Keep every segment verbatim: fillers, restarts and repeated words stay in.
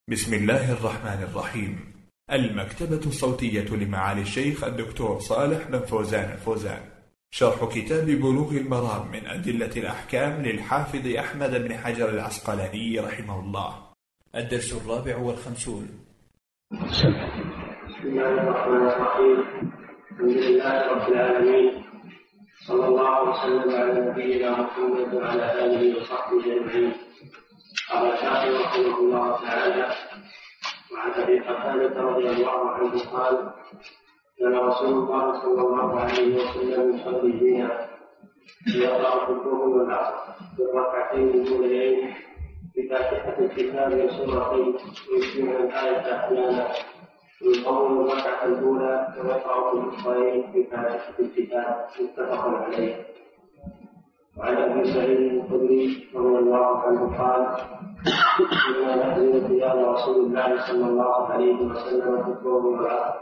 بسم الله الرحمن الرحيم. المكتبة الصوتية لمعالي الشيخ الدكتور صالح بن فوزان الفوزان، شرح كتاب بلوغ المرام من أدلة الأحكام للحافظ أحمد بن حجر العسقلاني رحمه الله. الدرس الرابع والخمسون. بسم الله الرحمن الرحيم. الحمد لله رب العالمين، صلى الله وسلم على نبينا محمد وعلى آله وصحبه أجمعين. قال الشافعي رحمه الله تعالى: وعن أبي قتادة رضي الله عنه قال: كان رسول الله صلى الله عليه وسلم يصلي بنا فيقرأ في الظهر والعصر في الركعتين الأوليين بفاتحة الكتاب وسورتين ويتم الآية أحيانا، ويطول الركعة الأولى ويقرأ في الأخرين بفاتحة الكتاب، متفق عليه. وعن أبي سعيد الخدري رضي الله عنه قال: كنا نحزن قيام رسول الله صلى الله عليه وسلم في الظهر والعصر،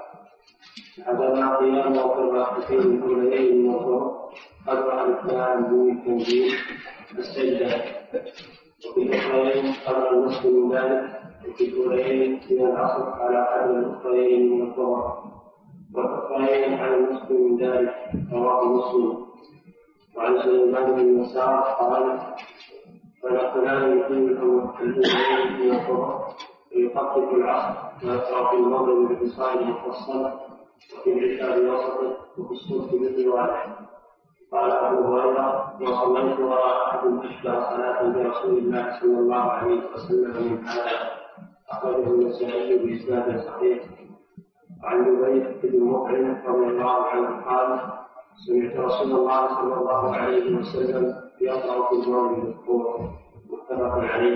حضرنا قيامه في الركعتين الأوليين من الظهر أربع أركان من التنزيل السجدة، وفي الأخرين قبل النصف من ذلك، وفي الأولين من العصر على قدر الأخرين من الظهر، والأخرين على النصف من ذلك، رواه مسلم. وعن سليمان بن يسار قال: فنقلان يقيم الأولين من الظهر ويخفف العصر ويقرأ في المغرب بالحصان المفصل، وفي العشاء بوسطه، وفي الصبح بطواله. قال أبو هريرة: وصليت وراء أحد أشبه صلاة برسول الله صلى الله عليه وسلم من هذا، أخرجه النسائي بإسناد صحيح. وعن جبير بن مطعم رضي الله عنه قال: سمعت رسول الله صلى الله عليه وسلم يقرأ في المغرب بالطور، متفق عليه.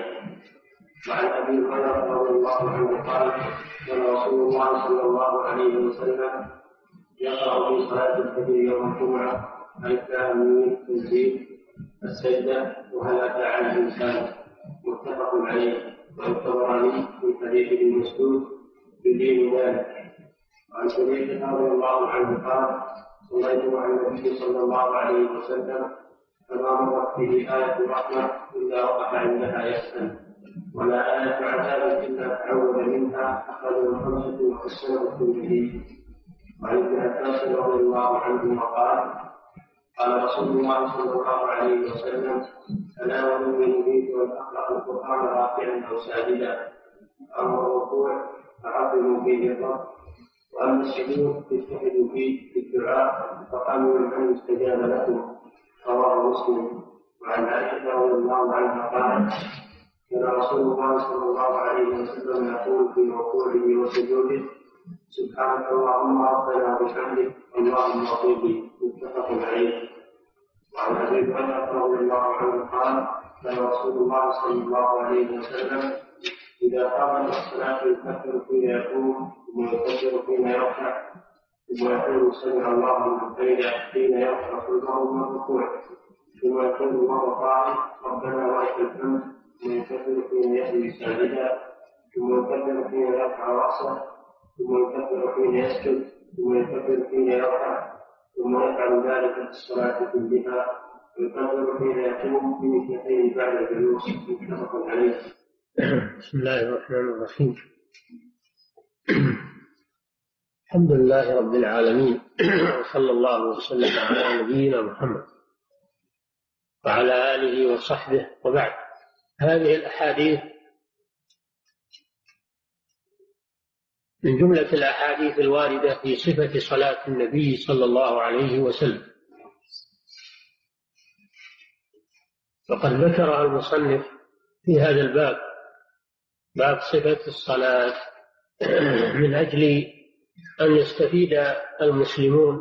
وعن أبي هريرة رضي الله عنه قال: كان رسول الله صلى الله عليه وسلم يقرأ في صلاة الفجر يوم الجمعة ألف من تنزيل السجدة وهل أتى على الإنسان، متفق عليه. والطبراني في حديث ابن مسعود يدين ذلك. وعن سعيد رضي الله عنه قال: صليت مع النبي صلى الله عليه وسلم فما مرت به آية رحمة إلا وقع عندها يسأل، ولا آية عذاب إلا تعود منها، أخرجه الخمسة وحسنه الترمذي. وعن ابن عباس رضي الله عنه قال: قال رسول الله صلى الله عليه وسلم: ألا وإني نهيت أن أقرأ القرآن راكعا أو ساجدا، أما الركوع فعظموا فيه الرب، وأما السجود فاجتهدوا فيه في الدعاء فقالوا أن يستجاب لكم، رواه مسلم. وعن عائشة رضي الله عنها قالت: كان رسول الله صلى الله عليه وسلم يقول في ركوعه وسجوده: سبحانك اللهم ربنا وبحمدك اللهم اغفر لي، متفق عليه. وعن ابي هريره رضي الله عنه قال: كان رسول الله صلى الله عليه وسلم اذا قام الصلاه يكبر حين يقوم، ثم يكبر حين يركع، ثم يقول سمع الله لمن حمده حين يرفع صدره من الركوع، ثم يقول مره قائل ربنا ولك الحمد، ثم يكبر حين يهوي ساجدا، ثم يكبر حين يرفع راسه، ثم يكبر حين يسجد، ثم يكبر حين يرفع، ثم يفعل ذلك في الصلاة كلها، ويكبر حين يقوم بمثلتين بعد الجلوس، متفق عليه. بسم الله الرحمن الرحيم. الحمد لله رب العالمين، وصلى الله وسلم على نبينا محمد وعلى آله وصحبه، وبعد. هذه الأحاديث من جملة الأحاديث الواردة في صفة صلاة النبي صلى الله عليه وسلم، وقد ذكرها المصنف في هذا الباب، باب صفة الصلاة، من أجل أن يستفيد المسلمون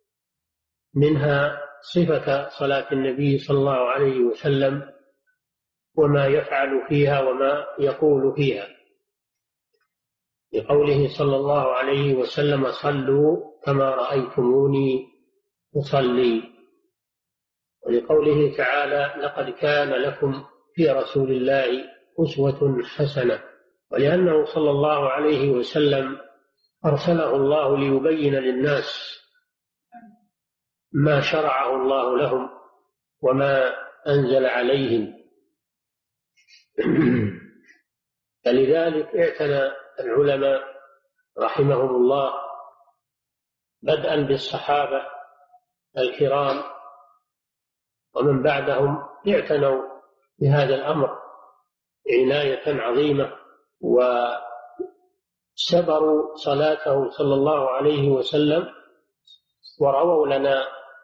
منها صفة صلاة النبي صلى الله عليه وسلم، وما يفعل فيها وما يقول فيها، لقوله صلى الله عليه وسلم: صلوا كما رأيتموني أصلي، ولقوله تعالى: لقد كان لكم في رسول الله أسوة حسنة، ولأنه صلى الله عليه وسلم أرسله الله ليبين للناس ما شرعه الله لهم وما أنزل عليهم. فلذلك اعتنى العلماء رحمهم الله بدءا بالصحابة الكرام ومن بعدهم اعتنوا بهذا الأمر عناية عظيمة، وسبروا صلاته صلى الله عليه وسلم ورووا لنا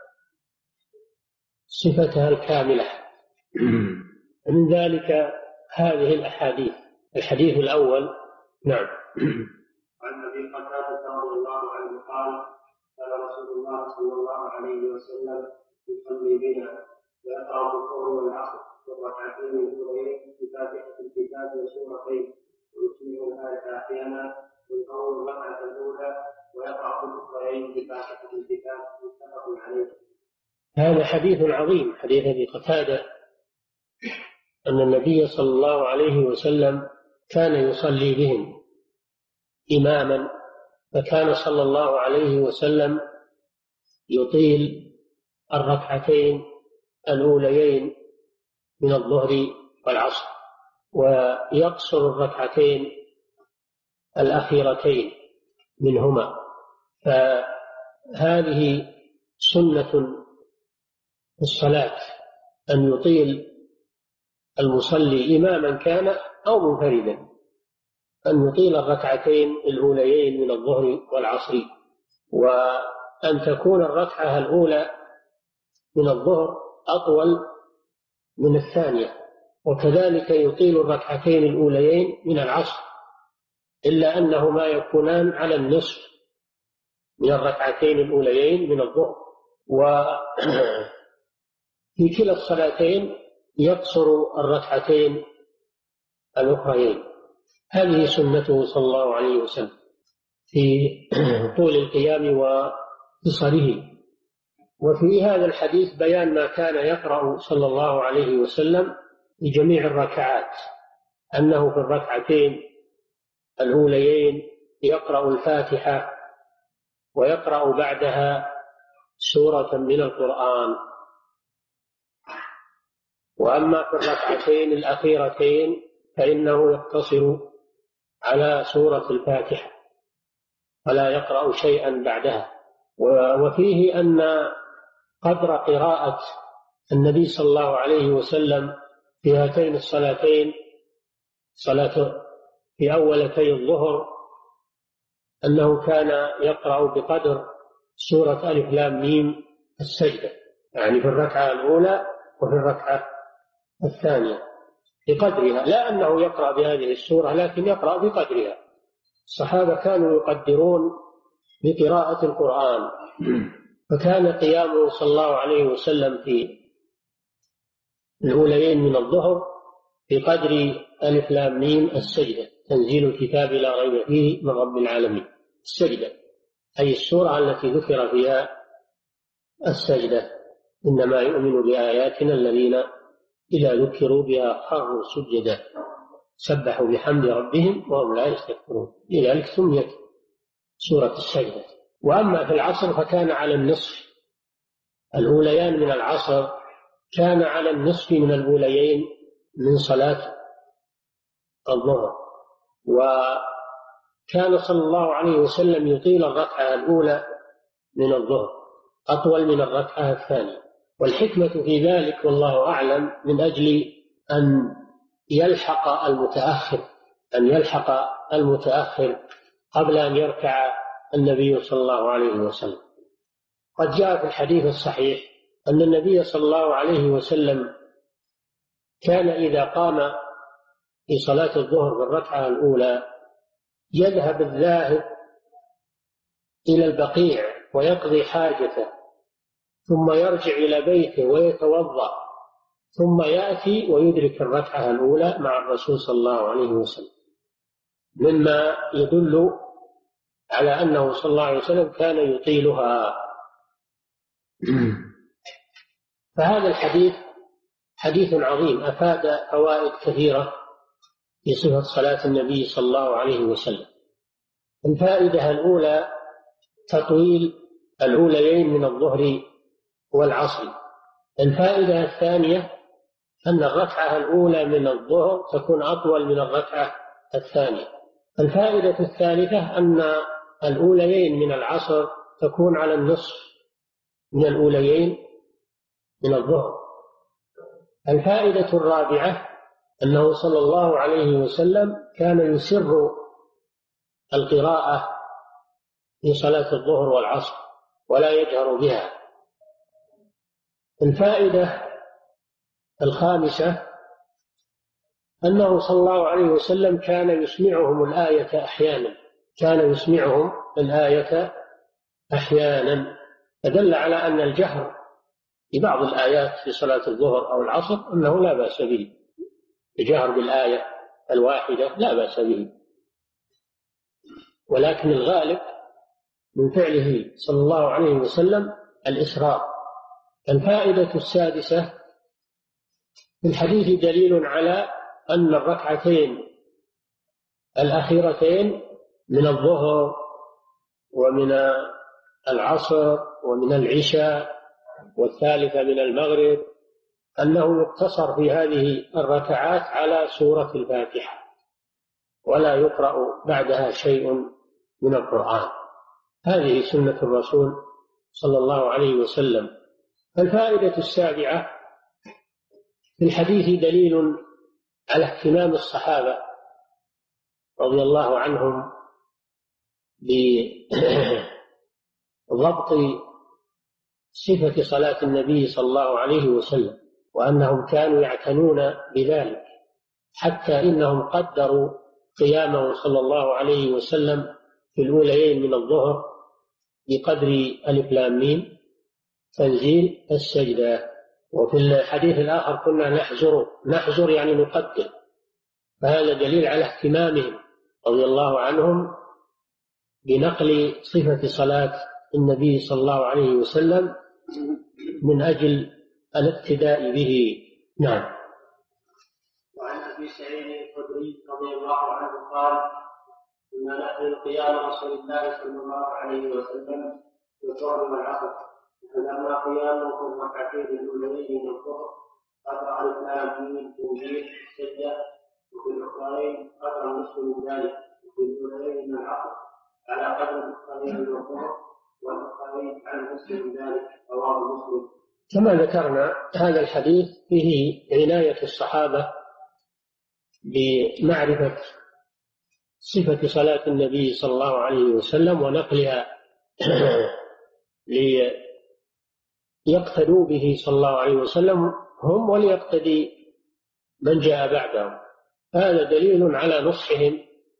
صفتها الكاملة. من ذلك هذه الأحاديث. الحديث الأول. نعم. عن ابي قتاده رضي الله عنه قال قال رسول الله صلى الله عليه وسلم يصلي بنا ويقرا بالظهر والعصر والركعتين الاوليين بفاتحه الكتاب وسورتين ويسمع ذلك احيانا ويقرا الركعه الاولى ويقرا بالاخرين بفاتحه الكتاب متفق عليه. هذا حديث عظيم، حديث ابي قتاده ان النبي صلى الله عليه وسلم كان يصلي بهم إماما، فكان صلى الله عليه وسلم يطيل الركعتين الأوليين من الظهر والعصر ويقصر الركعتين الأخيرتين منهما، فهذه سنة الصلاة أن يطيل المصلي إماما كان أو منفردا، أن يطيل الركعتين الأوليين من الظهر والعصر، وأن تكون الركعة الأولى من الظهر أطول من الثانية، وكذلك يطيل الركعتين الأوليين من العصر، إلا أنهما يكونان على النصف من الركعتين الأوليين من الظهر، وفي كلا الصلاتين يقصر الركعتين الأخريين. هذه سنته صلى الله عليه وسلم في طول القيام وقصره. وفي هذا الحديث بيان ما كان يقرأ صلى الله عليه وسلم في جميع الركعات، أنه في الركعتين الأوليين يقرأ الفاتحة ويقرأ بعدها سورة من القرآن، وأما في الركعتين الأخيرتين فإنه يقتصر على سورة الفاتحة ولا يقرأ شيئا بعدها. وفيه أن قدر قراءة النبي صلى الله عليه وسلم في هاتين الصلاتين، صلاة في أولتي الظهر، أنه كان يقرأ بقدر سورة ألف لام ميم السجدة، يعني في الركعة الأولى وفي الركعة الثانية بقدرها، لا أنه يقرأ بهذه السورة لكن يقرأ بقدرها. الصحابة كانوا يقدرون بقراءة القرآن، فكان قيامه صلى الله عليه وسلم في الأوليين من الظهر بقدر ألف لام ميم السجدة، تنزيل الكتاب لا ريب فيه من رب العالمين. السجدة أي السورة التي ذكر فيها السجدة، إنما يؤمن بآياتنا الذين إذا ذكروا بها خروا سجدا سبحوا بحمد ربهم وهم لا يستكبرون، لذلك سميت سورة السجدة. وأما في العصر فكان على النصف، الأوليان من العصر كان على النصف من الأوليين من صلاة الظهر، وكان صلى الله عليه وسلم يطيل الركعة الأولى من الظهر أطول من الركعة الثانية، والحكمة في ذلك والله أعلم من أجل أن يلحق المتأخر أن يلحق المتأخر قبل أن يركع النبي صلى الله عليه وسلم. قد جاء في الحديث الصحيح أن النبي صلى الله عليه وسلم كان إذا قام في صلاة الظهر بالركعة الأولى يذهب الذاهب إلى البقيع ويقضي حاجته، ثم يرجع إلى بيته ويتوضأ، ثم يأتي ويدرك الركعة الأولى مع الرسول صلى الله عليه وسلم، مما يدل على أنه صلى الله عليه وسلم كان يطيلها. فهذا الحديث حديث عظيم أفاد فوائد كثيرة في صفة صلاة النبي صلى الله عليه وسلم. الفائدة الأولى تطويل الأوليين من الظهر والعصر. الفائدة الثانية أن الركعة الأولى من الظهر تكون أطول من الركعة الثانية. الفائدة الثالثة أن الأوليين من العصر تكون على النصف من الأوليين من الظهر. الفائدة الرابعة أنه صلى الله عليه وسلم كان يسر القراءة في صلاة الظهر والعصر ولا يجهر بها. الفائدة الخامسة أنه صلى الله عليه وسلم كان يسمعهم الآية أحيانا كان يسمعهم الآية أحيانا فدل على أن الجهر ببعض الآيات في صلاة الظهر أو العصر أنه لا بأس به. الجهر بالآية الواحدة لا بأس به، ولكن الغالب من فعله صلى الله عليه وسلم الإسراء. الفائدة السادسة في الحديث دليل على أن الركعتين الأخيرتين من الظهر ومن العصر ومن العشاء والثالثة من المغرب أنه يقتصر في هذه الركعات على سورة الفاتحة ولا يقرأ بعدها شيء من القرآن. هذه سنة الرسول صلى الله عليه وسلم. الفائدة السابعة في الحديث دليل على اهتمام الصحابة رضي الله عنهم بضبط صفة صلاة النبي صلى الله عليه وسلم، وأنهم كانوا يعتنون بذلك حتى إنهم قدروا قيامه صلى الله عليه وسلم في الأوليين من الظهر بقدر ألف لام ميم تنزيل السجدة. وفي الحديث الآخر كنا نحزر نحزر يعني نقدر، فهذا دليل على اهتمامهم رضي الله عنهم بنقل صفة صلاة النبي صلى الله عليه وسلم من أجل الاقتداء به. نعم. وعن أبي سعيد الخدري رضي الله عنه قال: كنا نحمل قيام رسول الله صلى الله عليه وسلم في الظهر والعصر، فلما قيامه في الركعتين الاوليين من الظهر قرأ الف لام ميم تنزيل السجدة، وفي الاخرين قرأ النصف من ذلك، وفي الاوليين من العصر على قدر الاخرين من الظهر، والاخرين على النصف من ذلك. رواه مسلم. كما ذكرنا هذا الحديث فيه عناية الصحابة بمعرفة صفة صلاة النبي صلى الله عليه وسلم ونقلها ليقتدوا به صلى الله عليه وسلم هم وليقتدي من جاء بعدهم. هذا دليل على نصحهم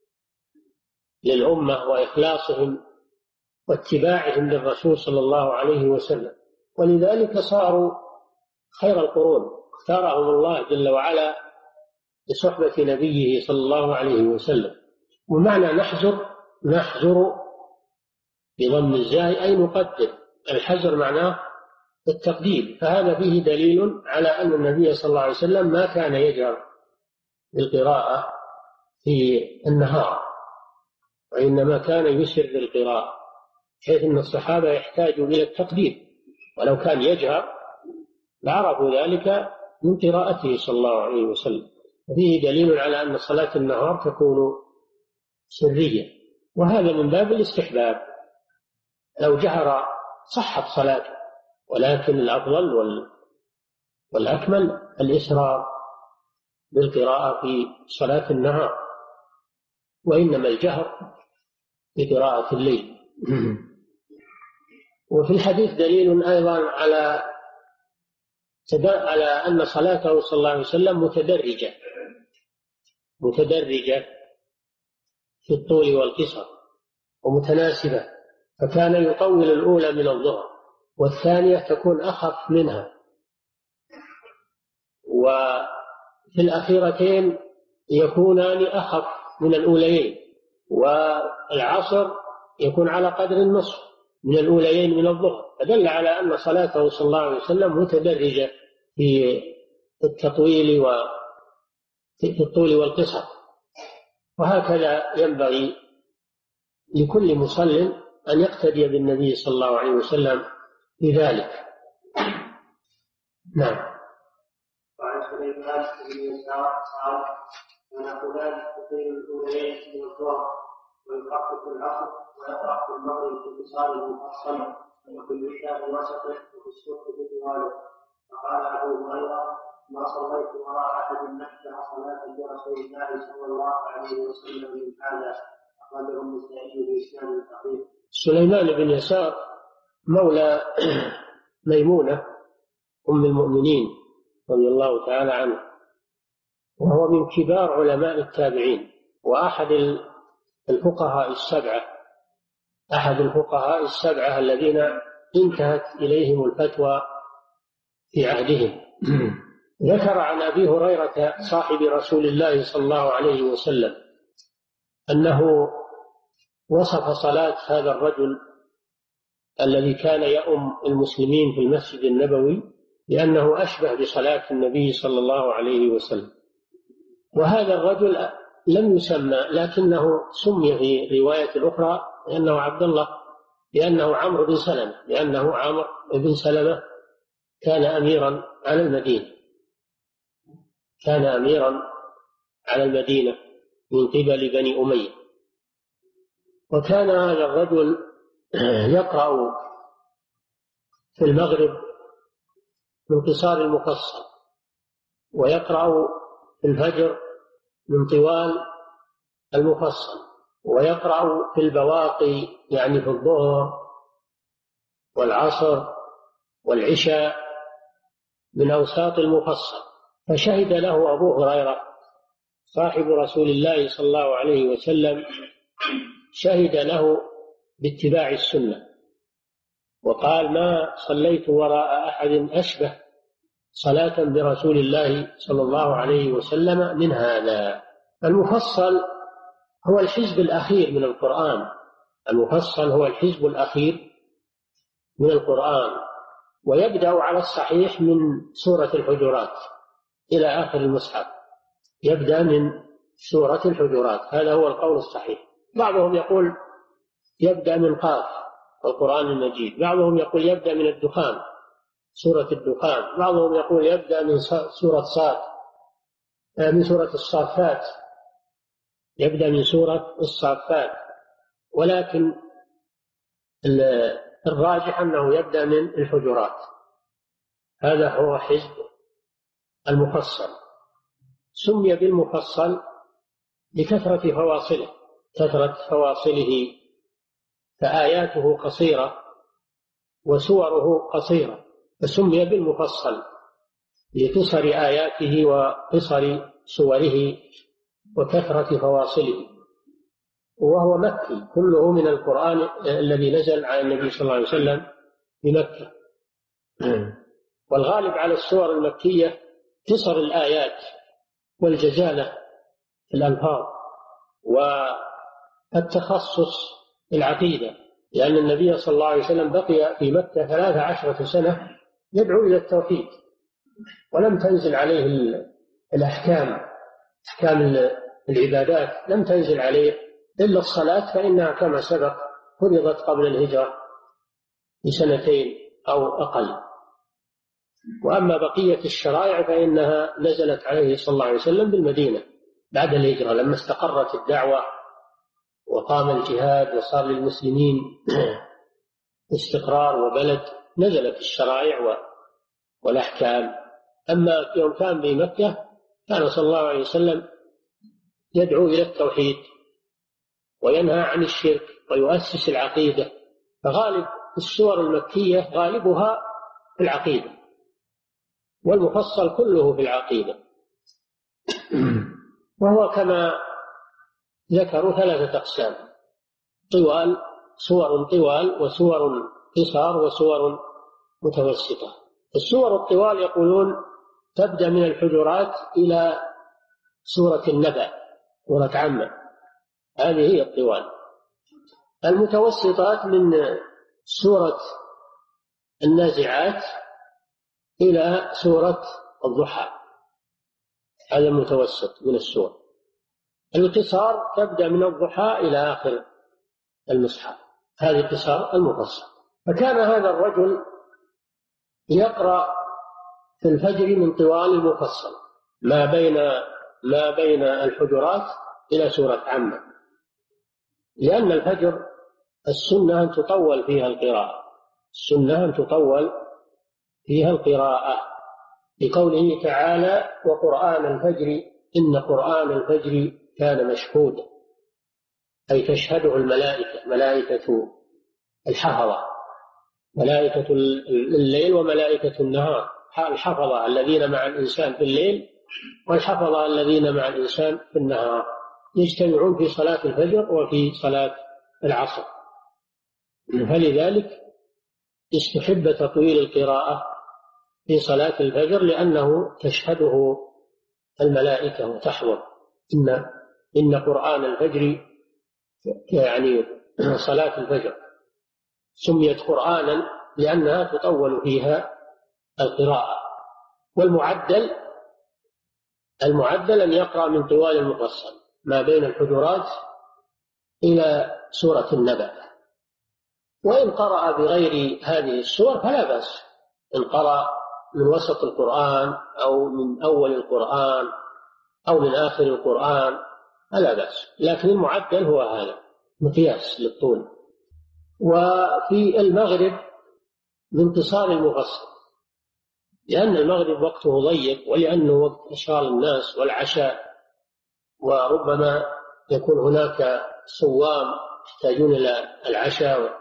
للأمة وإخلاصهم واتباعهم للرسول صلى الله عليه وسلم، ولذلك صاروا خير القرون، اختارهم الله جل وعلا لصحبة نبيه صلى الله عليه وسلم. ومعنى نحزر نحزر بضم الزاي أي نقدر. الحزر معناه التقدير، فهذا فيه دليل على أن النبي صلى الله عليه وسلم ما كان يجهر بالقراءة في النهار، وإنما كان يسر بالقراءة، حيث أن الصحابة يحتاجوا إلى التقدير، ولو كان يجهر لعرفوا ذلك من قراءته صلى الله عليه وسلم. فيه دليل على أن صلاة النهار تكون سرية، وهذا من باب الاستحباب. لو جهر صحت صلاته، ولكن الأفضل والأكمل الإسرار بالقراءة في صلاة النهار، وإنما الجهر بقراءة الليل. وفي الحديث دليل أيضا على على أن صلاته صلى الله عليه وسلم متدرجة متدرجة في الطول والقصر ومتناسبة، فكان يطول الأولى من الظهر والثانية تكون أخف منها، وفي الأخيرتين يكونان أخف من الأوليين، والعصر يكون على قدر النصف من الأوليين من الظهر، فدل على أن صلاته صلى الله عليه وسلم متدرجة في التطويل وفي الطول والقصر. وهكذا ينبغي لكل مصل أن يقتدي بالنبي صلى الله عليه وسلم في ذلك. نعم. وعن سليمان بن يسار قال: ونقولان يقيم الأوليين من الظهر ويخفف العصر ويقرأ في المغرب في اتصال المفصل وفي العشاء بوسطه وفي الصبح بطواله. فقال أبو هريرة: ما صليت وراء أحد نشبه صلاة برسول الله صلى الله عليه وسلم من هذا. أخرجه النسائي بإسناد صحيح. سليمان بن يسار مولى ميمونة أم المؤمنين رضي الله تعالى عنه، وهو من كبار علماء التابعين، وأحد الفقهاء السبعة أحد الفقهاء السبعة الذين انتهت إليهم الفتوى في عهدهم. ذكر عن أبي هريرة صاحب رسول الله صلى الله عليه وسلم أنه وصف صلاة هذا الرجل الذي كان يؤم المسلمين في المسجد النبوي لأنه أشبه بصلاة النبي صلى الله عليه وسلم. وهذا الرجل لم يسمى، لكنه سمي في رواية الأخرى لأنه عبد الله، لأنه عمرو بن سلمة، لأنه عمرو بن سلمة كان أميرا على المدينة كان أميرا على المدينة من قبل بني أمية. وكان هذا الرجل يقرأ في المغرب من قصار المفصل، ويقرأ في الفجر من طوال المفصل، ويقرأ في البواقي يعني في الظهر والعصر والعشاء من أوساط المفصل. فشهد له أبو هريرة صاحب رسول الله صلى الله عليه وسلم، شهد له باتباع السنة، وقال: ما صليت وراء أحد أشبه صلاة برسول الله صلى الله عليه وسلم من هذا. المفصل هو الحزب الأخير من القرآن المفصل هو الحزب الأخير من القرآن، ويبدأ على الصحيح من سورة الحجرات إلى آخر المصحف، يبدأ من سورة الحجرات، هذا هو القول الصحيح. بعضهم يقول يبدأ من قاف القرآن المجيد، بعضهم يقول يبدأ من الدخان سورة الدخان، بعضهم يقول يبدأ من سورة صاد من سورة الصافات يبدأ من سورة الصافات ولكن الراجح أنه يبدأ من الحجرات. هذا هو حزب المفصل. سمي بالمفصل لكثرة فواصله كثرة فواصله فآياته قصيرة وسوره قصيرة، فسمي بالمفصل لقصر آياته وقصر سوره وكثرة فواصله. وهو مكي، كله من القرآن الذي نزل على النبي صلى الله عليه وسلم بمكة. والغالب على السور المكية قصر الآيات والجزالة في الألفاظ والتخصص في العقيدة، لأن النبي صلى الله عليه وسلم بقي في مكة ثلاث عشرة سنة يدعو إلى التوحيد، ولم تنزل عليه الأحكام أحكام العبادات لم تنزل عليه إلا الصلاة، فإنها كما سبق فرضت قبل الهجرة بسنتين أو أقل. وأما بقية الشرائع فإنها نزلت عليه صلى الله عليه وسلم بالمدينة بعد الهجرة، لما استقرت الدعوة وقام الجهاد وصار للمسلمين استقرار وبلد، نزلت الشرائع والأحكام. أما يوم كان بمكة كان صلى الله عليه وسلم يدعو إلى التوحيد وينهى عن الشرك ويؤسس العقيدة، فغالب السور المكية غالبها في العقيدة، والمفصل كله في العقيدة. وهو كما ذكروا ثلاثة أقسام: طوال سور طوال وسور قصار وسور متوسطة. السور الطوال يقولون تبدأ من الحجرات إلى سورة النبأ سورة عامة، هذه هي الطوال. المتوسطات من سورة النازعات إلى سورة الضحى، هذا المتوسط من السور. القصار تبدأ من الضحى إلى آخر المصحف، هذه قصار المفصل. فكان هذا الرجل يقرأ في الفجر من طوال المفصل ما بين ما بين الحجرات إلى سورة عامة، لأن الفجر السنة أن تطول فيها القراءة، السنة أن تطول فيها القراءة، لقوله تعالى: وقرآن الفجر إن قرآن الفجر كان مشهودا، أي تشهده الملائكة، ملائكة الحفظة، ملائكة الليل وملائكة النهار، الحفظة الذين مع الإنسان في الليل والحفظة الذين مع الإنسان في النهار، يجتمعون في صلاة الفجر وفي صلاة العصر. فلذلك استحب تطويل القراءة في صلاة الفجر، لأنه تشهده الملائكة وتحضر. إن إن قرآن الفجر، يعني صلاة الفجر سميت قرآنا لأنها تطول فيها القراءة. والمعدل المعدل أن يقرأ من طوال المفصل ما بين الحجرات إلى سورة النبأ. وإن قرأ بغير هذه السور فلا بأس، إن قرأ من وسط القرآن أو من أول القرآن أو من آخر القرآن فلا بأس، لكن المعدل هو هذا مقياس للطول. وفي المغرب من قصار المفصل، لأن المغرب وقته ضيق، ولأنه وقت إشغال الناس والعشاء، وربما يكون هناك صوام يحتاجون إلى العشاء،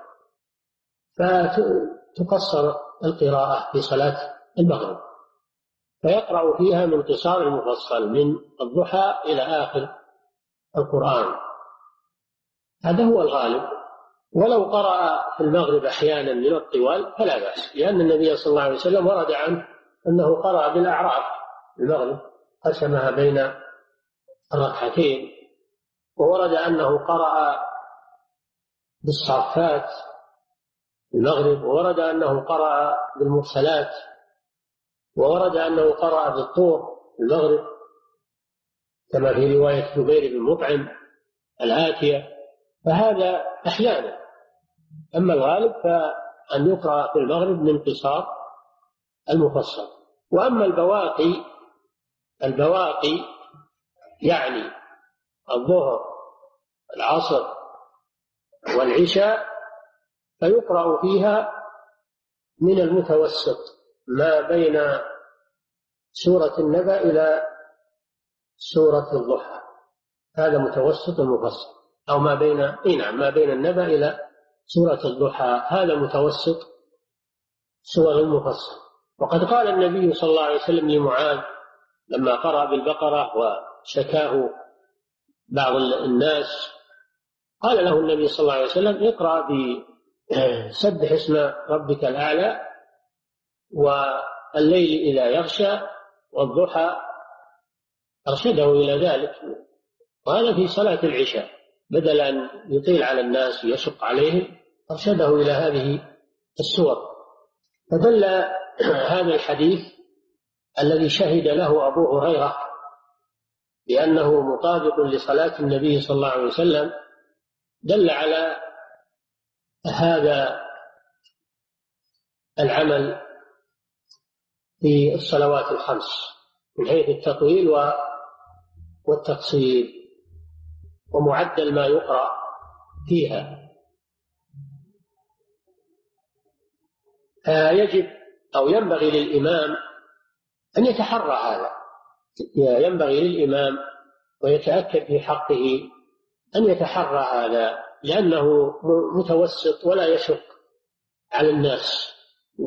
فتقصر القراءة في صلاة المغرب، فيقرأ فيها من قصار المفصل من الضحى إلى آخر القرآن، هذا هو الغالب. ولو قرأ في المغرب أحيانا من الطوال فلا بأس، لأن النبي صلى الله عليه وسلم ورد عنه أنه قرأ بالأعراف المغرب، قسمها بين الركعتين، وورد أنه قرأ بالصافات المغرب، وورد أنه قرأ بالمرسلات، وورد أنه قرأ بالطور المغرب كما في رواية جبير بن مطعم الآتية، فهذا أحيانا. أما الغالب فأن يقرأ في المغرب من قصار المفصل. وأما البواقي البواقي يعني الظهر العصر والعشاء فيقرأ فيها من المتوسط ما بين سورة النبأ إلى سورة الضحى، هذا متوسط المفصل، أو ما بين إيه نعم ما بين النبأ إلى سورة الضحى، هذا متوسط سور المفصل. وقد قال النبي صلى الله عليه وسلم لمعاذ لما قرأ بالبقرة وشكاه بعض الناس، قال له النبي صلى الله عليه وسلم: اقرأ بسبح اسم ربك الأعلى والليل إذا يغشى والضحى، أرشده إلى ذلك، وهذا في صلاة العشاء، بدل أن يطيل على الناس ويشق عليهم أرشده إلى هذه السور. فدل هذا الحديث الذي شهد له أبو هريرة بأنه مطابق لصلاة النبي صلى الله عليه وسلم، دل على هذا العمل في الصلوات الخمس من حيث التطويل والتقصير ومعدل ما يقرأ فيها. يجب أو ينبغي للإمام أن يتحرى هذا، ينبغي للإمام ويتأكد في حقه أن يتحرى هذا، لأنه متوسط ولا يشق على الناس.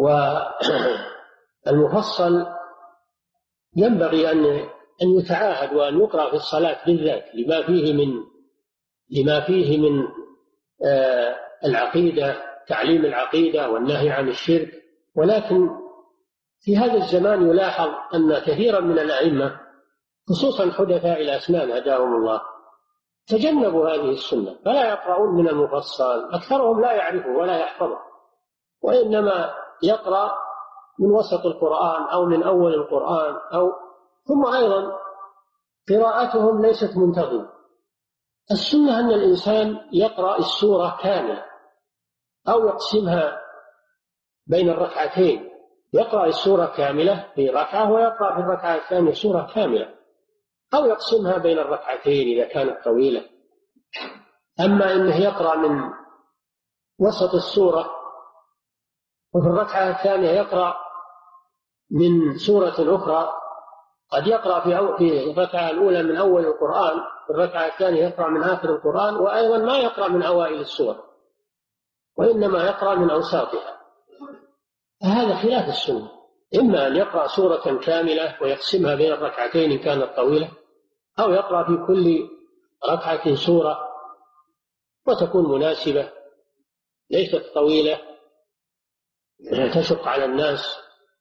والمفصل ينبغي أن أن يتعاهد وأن يقرأ في الصلاة بالذات لما فيه من لما فيه من آه العقيدة، تعليم العقيدة والنهي عن الشرك. ولكن في هذا الزمان يلاحظ أن كثيرا من الأئمة خصوصا حدثاء الأسنان هداهم الله تجنبوا هذه السنة، فلا يقرؤون من المفصل، أكثرهم لا يعرفه ولا يحفظه، وإنما يقرأ من وسط القرآن أو من أول القرآن، أو ثم أيضا قراءتهم ليست منتظمة. السنة أن الإنسان يقرأ السورة كاملة أو يقسمها بين الركعتين، يقرأ السورة كاملة في ركعة ويقرأ في الركعة الثانية سورة كاملة، أو يقسمها بين الركعتين إذا كانت طويلة. أما إنه يقرأ من وسط السورة وفي الركعة الثانية يقرأ من سورة أخرى، قد يقرأ في, أو في الركعة الأولى من أول القرآن، في الركعة الثانية يقرأ من آخر القرآن، وأيضا ما يقرأ من أوائل السور وإنما يقرأ من أوساطها. هذا خلاف السنة. إما أن يقرأ سورة كاملة ويقسمها بين الركعتين إن كانت طويلة، أو يقرأ في كل ركعة سورة وتكون مناسبة ليست طويلة تشق على الناس.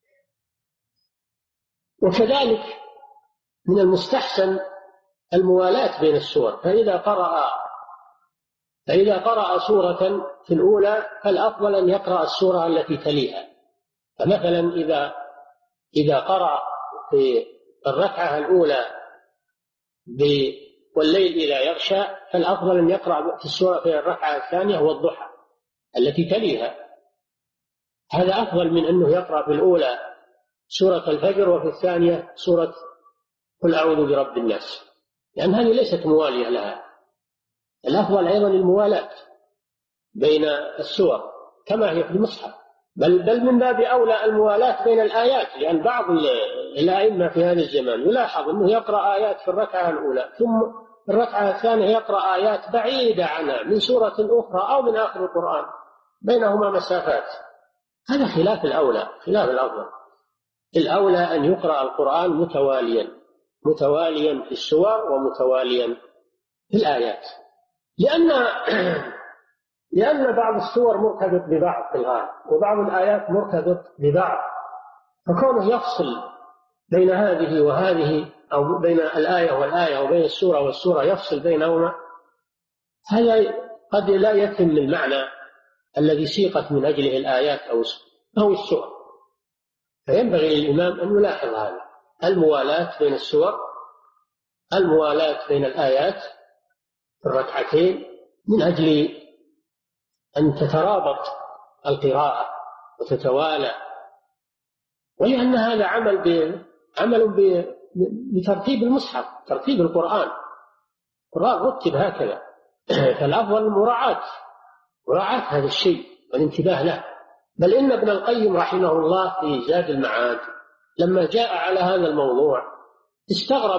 وكذلك من المستحسن الموالاة بين السور، فإذا قرأ فإذا قرأ سورة في الأولى فالأفضل أن يقرأ السورة التي تليها. فمثلا إذا إذا قرأ في الركعة الأولى والليل إذا يغشى فالأفضل أن يقرأ في السورة في الركعة الثانية والضحى التي تليها. هذا أفضل من أنه يقرأ في الأولى سورة الفجر وفي الثانية سورة قل أعوذ برب الناس، لأن هذه ليست موالية لها. الأفضل أيضا الموالاة بين السور كما هي في المصحف، بل, بل من باب أولى الموالاة بين الآيات، لأن بعض الأئمة في هذا الزمان يلاحظ أنه يقرأ آيات في الركعة الأولى ثم في الركعة الثانية يقرأ آيات بعيدة عنها من سورة أخرى أو من آخر القرآن بينهما مسافات. هذا خلاف الأولى، خلاف الأفضل. الأولى أن يقرأ القرآن متواليا متواليا في السور ومتواليا في الآيات، لأن لأن بعض السور مرتبط ببعض في الغالب وبعض الآيات مرتبط ببعض، فكونه يفصل بين هذه وهذه أو بين الآية والآية وبين السورة والسورة يفصل بينهما، هذا قد لا يتم المعنى الذي سيقت من أجله الآيات أو السور. فينبغي للإمام أن يلاحظ هذا، الموالاة بين السور، الموالاة بين الآيات في الركعتين من أجل أن تترابط القراءة وتتوالى، ولأن هذا عمل ب... عمل ب... بترتيب المصحف، ترتيب القرآن. القرآن رتب هكذا، فالأفضل المراعاة مراعاة هذا الشيء والانتباه له. بل إن ابن القيم رحمه الله في زاد المعاد لما جاء على هذا الموضوع استغرب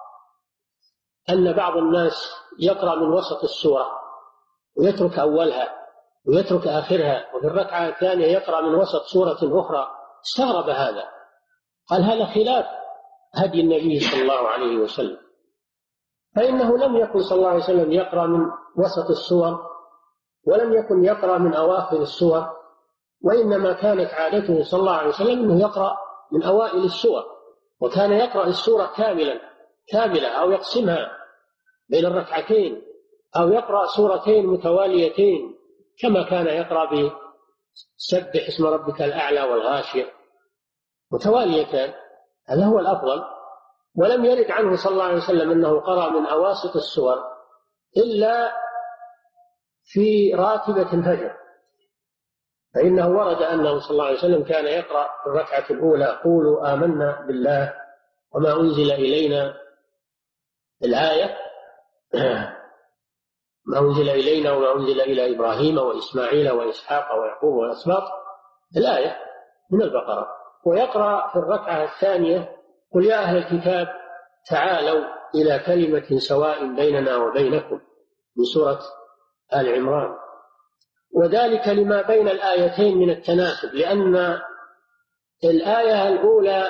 أن بعض الناس يقرأ من وسط السورة ويترك أولها ويترك آخرها، وفي الركعة الثانية يقرأ من وسط سورة أخرى. استغرب هذا، قال هذا خلاف هدي النبي صلى الله عليه وسلم، فإنه لم يكن صلى الله عليه وسلم يقرأ من وسط السور ولم يكن يقرأ من أواخر السور، وإنما كانت عادته صلى الله عليه وسلم أنه يقرأ من أوائل السور، وكان يقرأ السورة كاملا كاملة أو يقسمها بين الركعتين أو يقرأ سورتين متواليتين كما كان يقرأ بسبح اسم ربك الأعلى والغاشية متواليتان. هذا هو الأفضل. ولم يرد عنه صلى الله عليه وسلم أنه قرأ من أواسط السور إلا في راتبة الفجر، فإنه ورد أنه صلى الله عليه وسلم كان يقرأ في الركعة الأولى قولوا آمنا بالله وما أنزل إلينا الآية ما أنزل إلينا وما أنزل إلى إبراهيم وإسماعيل وإسحاق ويعقوب والأسباط الآية من البقرة، ويقرأ في الركعة الثانية قل يا أهل الكتاب تعالوا إلى كلمة سواء بيننا وبينكم من سورة آل عمران، وذلك لما بين الآيتين من التناسب، لأن الآية الأولى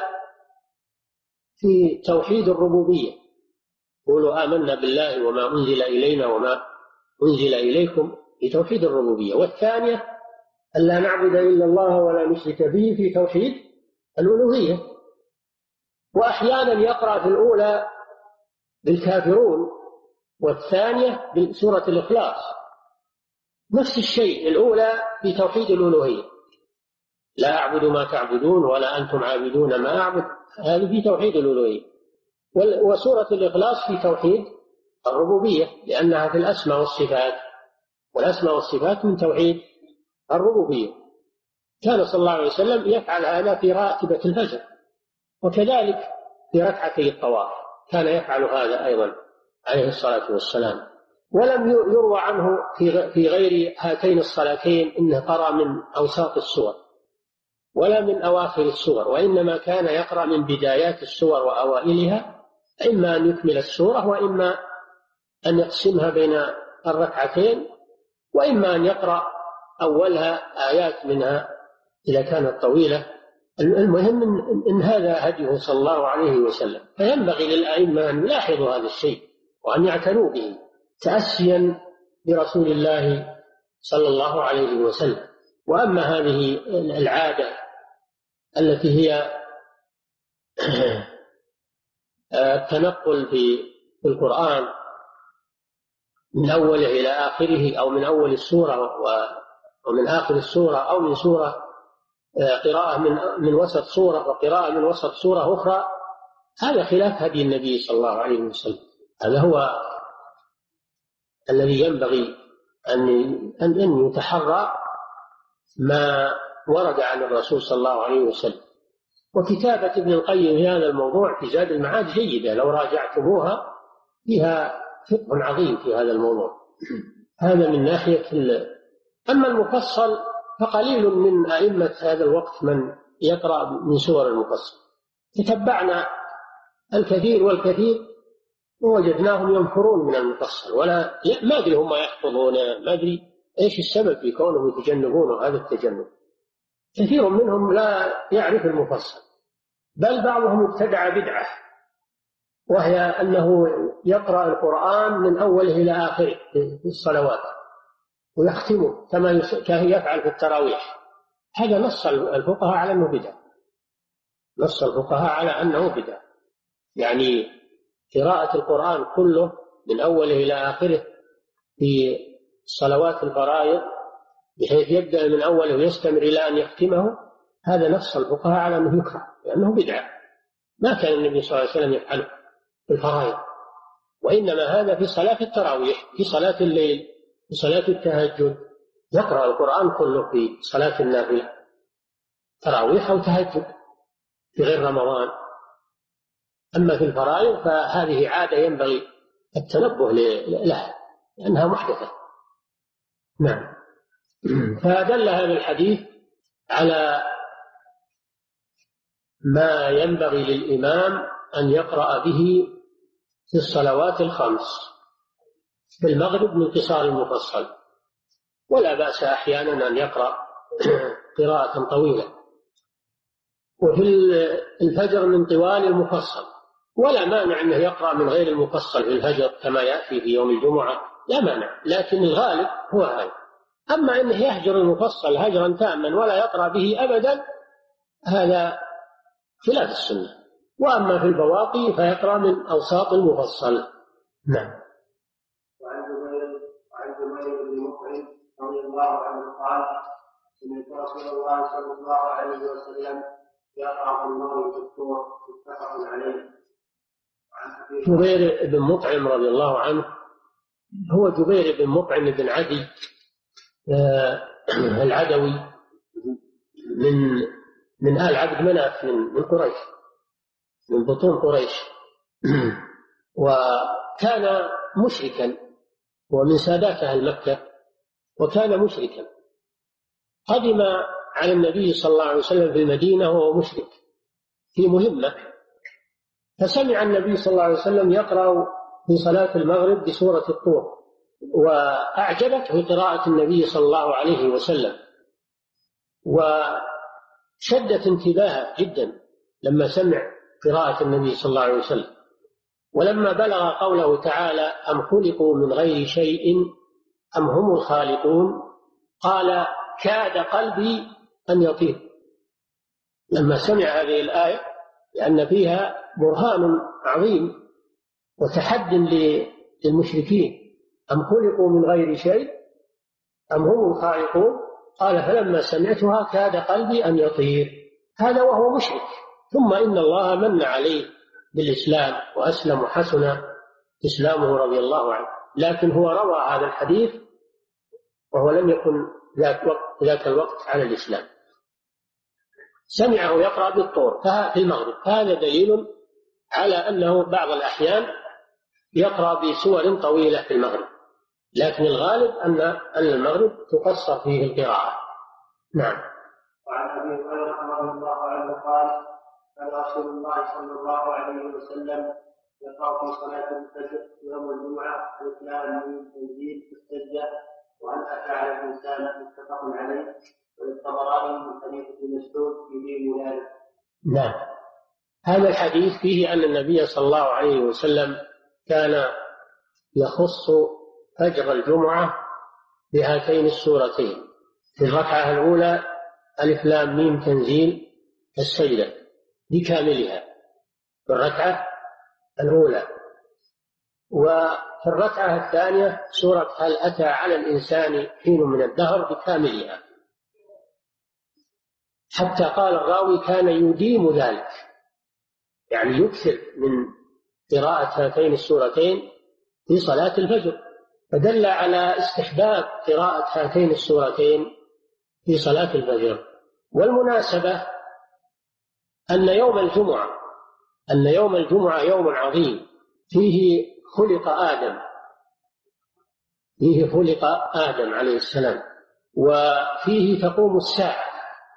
في توحيد الربوبية قولوا آمنا بالله وما أنزل إلينا وما أنزل إليكم في توحيد الربوبية، والثانية ألا نعبد إلا الله ولا نشرك به في توحيد الألوهية. وأحيانا يقرأ في الأولى بالكافرون والثانية بسورة الإخلاص، نفس الشيء، الأولى في توحيد الألوهية لا أعبد ما تعبدون ولا أنتم عابدون ما أعبد، هذه في توحيد الألوهية، وسورة الإخلاص في توحيد الربوبية لأنها في الأسماء والصفات، والأسماء والصفات من توحيد الربوبية. كان صلى الله عليه وسلم يفعل هذا في راتبة الفجر، وكذلك في ركعتي الطواف كان يفعل هذا أيضا عليه الصلاة والسلام. ولم يروى عنه في غير هاتين الصلاتين إنه قرأ من أوساط السور ولا من أواخر السور، وإنما كان يقرأ من بدايات السور وأوائلها، إما أن يكمل السورة وإما أن يقسمها بين الركعتين، وإما أن يقرأ أولها آيات منها إذا كانت طويلة. المهم إن هذا هديه صلى الله عليه وسلم، فينبغي للأئمة أن يلاحظوا هذا الشيء وأن يعتنوا به تأسيا برسول الله صلى الله عليه وسلم. وأما هذه العادة التي هي التنقل في القرآن من أوله إلى آخره أو من أول السورة ومن آخر السورة أو من سورة قراءة من من وسط سورة وقراءة من وسط سورة أخرى، هذا خلاف هدي النبي صلى الله عليه وسلم. هذا هو الذي ينبغي أن أن يتحرى ما ورد عن الرسول صلى الله عليه وسلم. وكتابة ابن القيم في هذا الموضوع في زاد المعاد جيدة، لو راجعتموها فيها فقه عظيم في هذا الموضوع. هذا من ناحية. أما المفصل فقليل من أئمة هذا الوقت من يقرأ من سور المفصل. تتبعنا الكثير والكثير ووجدناهم ينفرون من المفصل، ولا ما أدري هم يحفظون، ما أدري إيش السبب في كونهم يتجنبون هذا التجنب. كثير منهم لا يعرف المفصل، بل بعضهم ابتدع بدعة، وهي أنه يقرأ القرآن من أوله إلى آخره في الصلوات ويختمه كما كان يفعل في التراويح. هذا نص الفقهاء على أنه بدعة، نص الفقهاء على أنه بدعة، يعني قراءة القرآن كله من أوله إلى آخره في صلوات الفرائض بحيث يبدأ من أوله ويستمر إلى أن يختمه، هذا نص الفقهاء على أنه يكره لأنه بدعة، ما كان النبي صلى الله عليه وسلم يفعله في الفرائض، وإنما هذا في صلاة التراويح، في صلاة الليل، في صلاة التهجد يقرأ القرآن كله في صلاة النافلة، تراويح أو تهجد في غير رمضان. أما في الفرائض فهذه عادة ينبغي التنبه لها لأنها محدثة. نعم. فدل هذا الحديث على ما ينبغي للإمام أن يقرأ به في الصلوات الخمس، في المغرب من قصار المفصل، ولا بأس أحيانا أن يقرأ قراءة طويلة، وفي الفجر من طوال المفصل، ولا مانع أنه يقرأ من غير المفصل في الفجر كما يأتي في يوم الجمعة، لا مانع، لكن الغالب هو هذا. أما أنه يهجر المفصل هجرا تاما ولا يقرأ به أبدا، هذا خلاف السنة. وأما في البواقي فيقرأ من أوساط المفصل. نعم. وعن جبير وعن جبير بن مطعم رضي الله عنه قال: سمعت رسول الله صلى الله عليه وسلم يقرأ النار في الطور، متفق عليه. جبير بن مطعم رضي الله عنه هو جبير بن مطعم بن عدي العدوي من من آل عبد مناف من قريش، من بطون قريش، وكان مشركا ومن سادات أهل مكة، وكان مشركا. قدم على النبي صلى الله عليه وسلم في المدينة وهو مشرك في مهمة، فسمع النبي صلى الله عليه وسلم يقرأ في صلاة المغرب بسورة الطور، وأعجبته قراءة النبي صلى الله عليه وسلم، وشدت انتباهه جدا لما سمع قراءة النبي صلى الله عليه وسلم. ولما بلغ قوله تعالى: أم خلقوا من غير شيء أم هم الخالقون، قال: كاد قلبي أن يطير. لما سمع هذه الآية، لأن فيها برهان عظيم وتحد للمشركين: أم خلقوا من غير شيء أم هم الخالقون، قال: فلما سمعتها كاد قلبي أن يطير. هذا وهو مشرك، ثم إن الله من عليه بالإسلام وأسلم وحسن إسلامه رضي الله عنه، لكن هو روى هذا الحديث وهو لم يكن ذاك وقت ذاك الوقت على الإسلام. سمعه يقرأ بالطور في المغرب، هذا دليل على أنه بعض الأحيان يقرأ بسور طويلة في المغرب، لكن الغالب أن أن المغرب تقصر فيه القراءة. نعم. وعن أبي هريرة رضي الله عنه قال: كان رسول الله صلى الله عليه وسلم يقرأ في صلاة الفجر يوم الجمعة الإسلام من تنزيل السجدة وأن أتى على الإنسان متفق عليه، والطبراني من حديث ابن مسعود في ذلك. نعم. هذا الحديث فيه أن النبي صلى الله عليه وسلم كان يخص فجر الجمعة بهاتين السورتين. في الركعة الأولى ألف لام ميم تنزيل السجدة بكاملها في الركعة الأولى، وفي الركعة الثانية سورة هل أتى على الإنسان حين من الدهر بكاملها، حتى قال الراوي كان يديم ذلك، يعني يكثر من قراءة هاتين السورتين في صلاة الفجر، فدل على استحباب قراءة هاتين السورتين في صلاة الفجر. والمناسبة أن يوم الجمعة أن يوم الجمعة يوم عظيم فيه خلق آدم فيه خلق آدم عليه السلام، وفيه تقوم الساعة.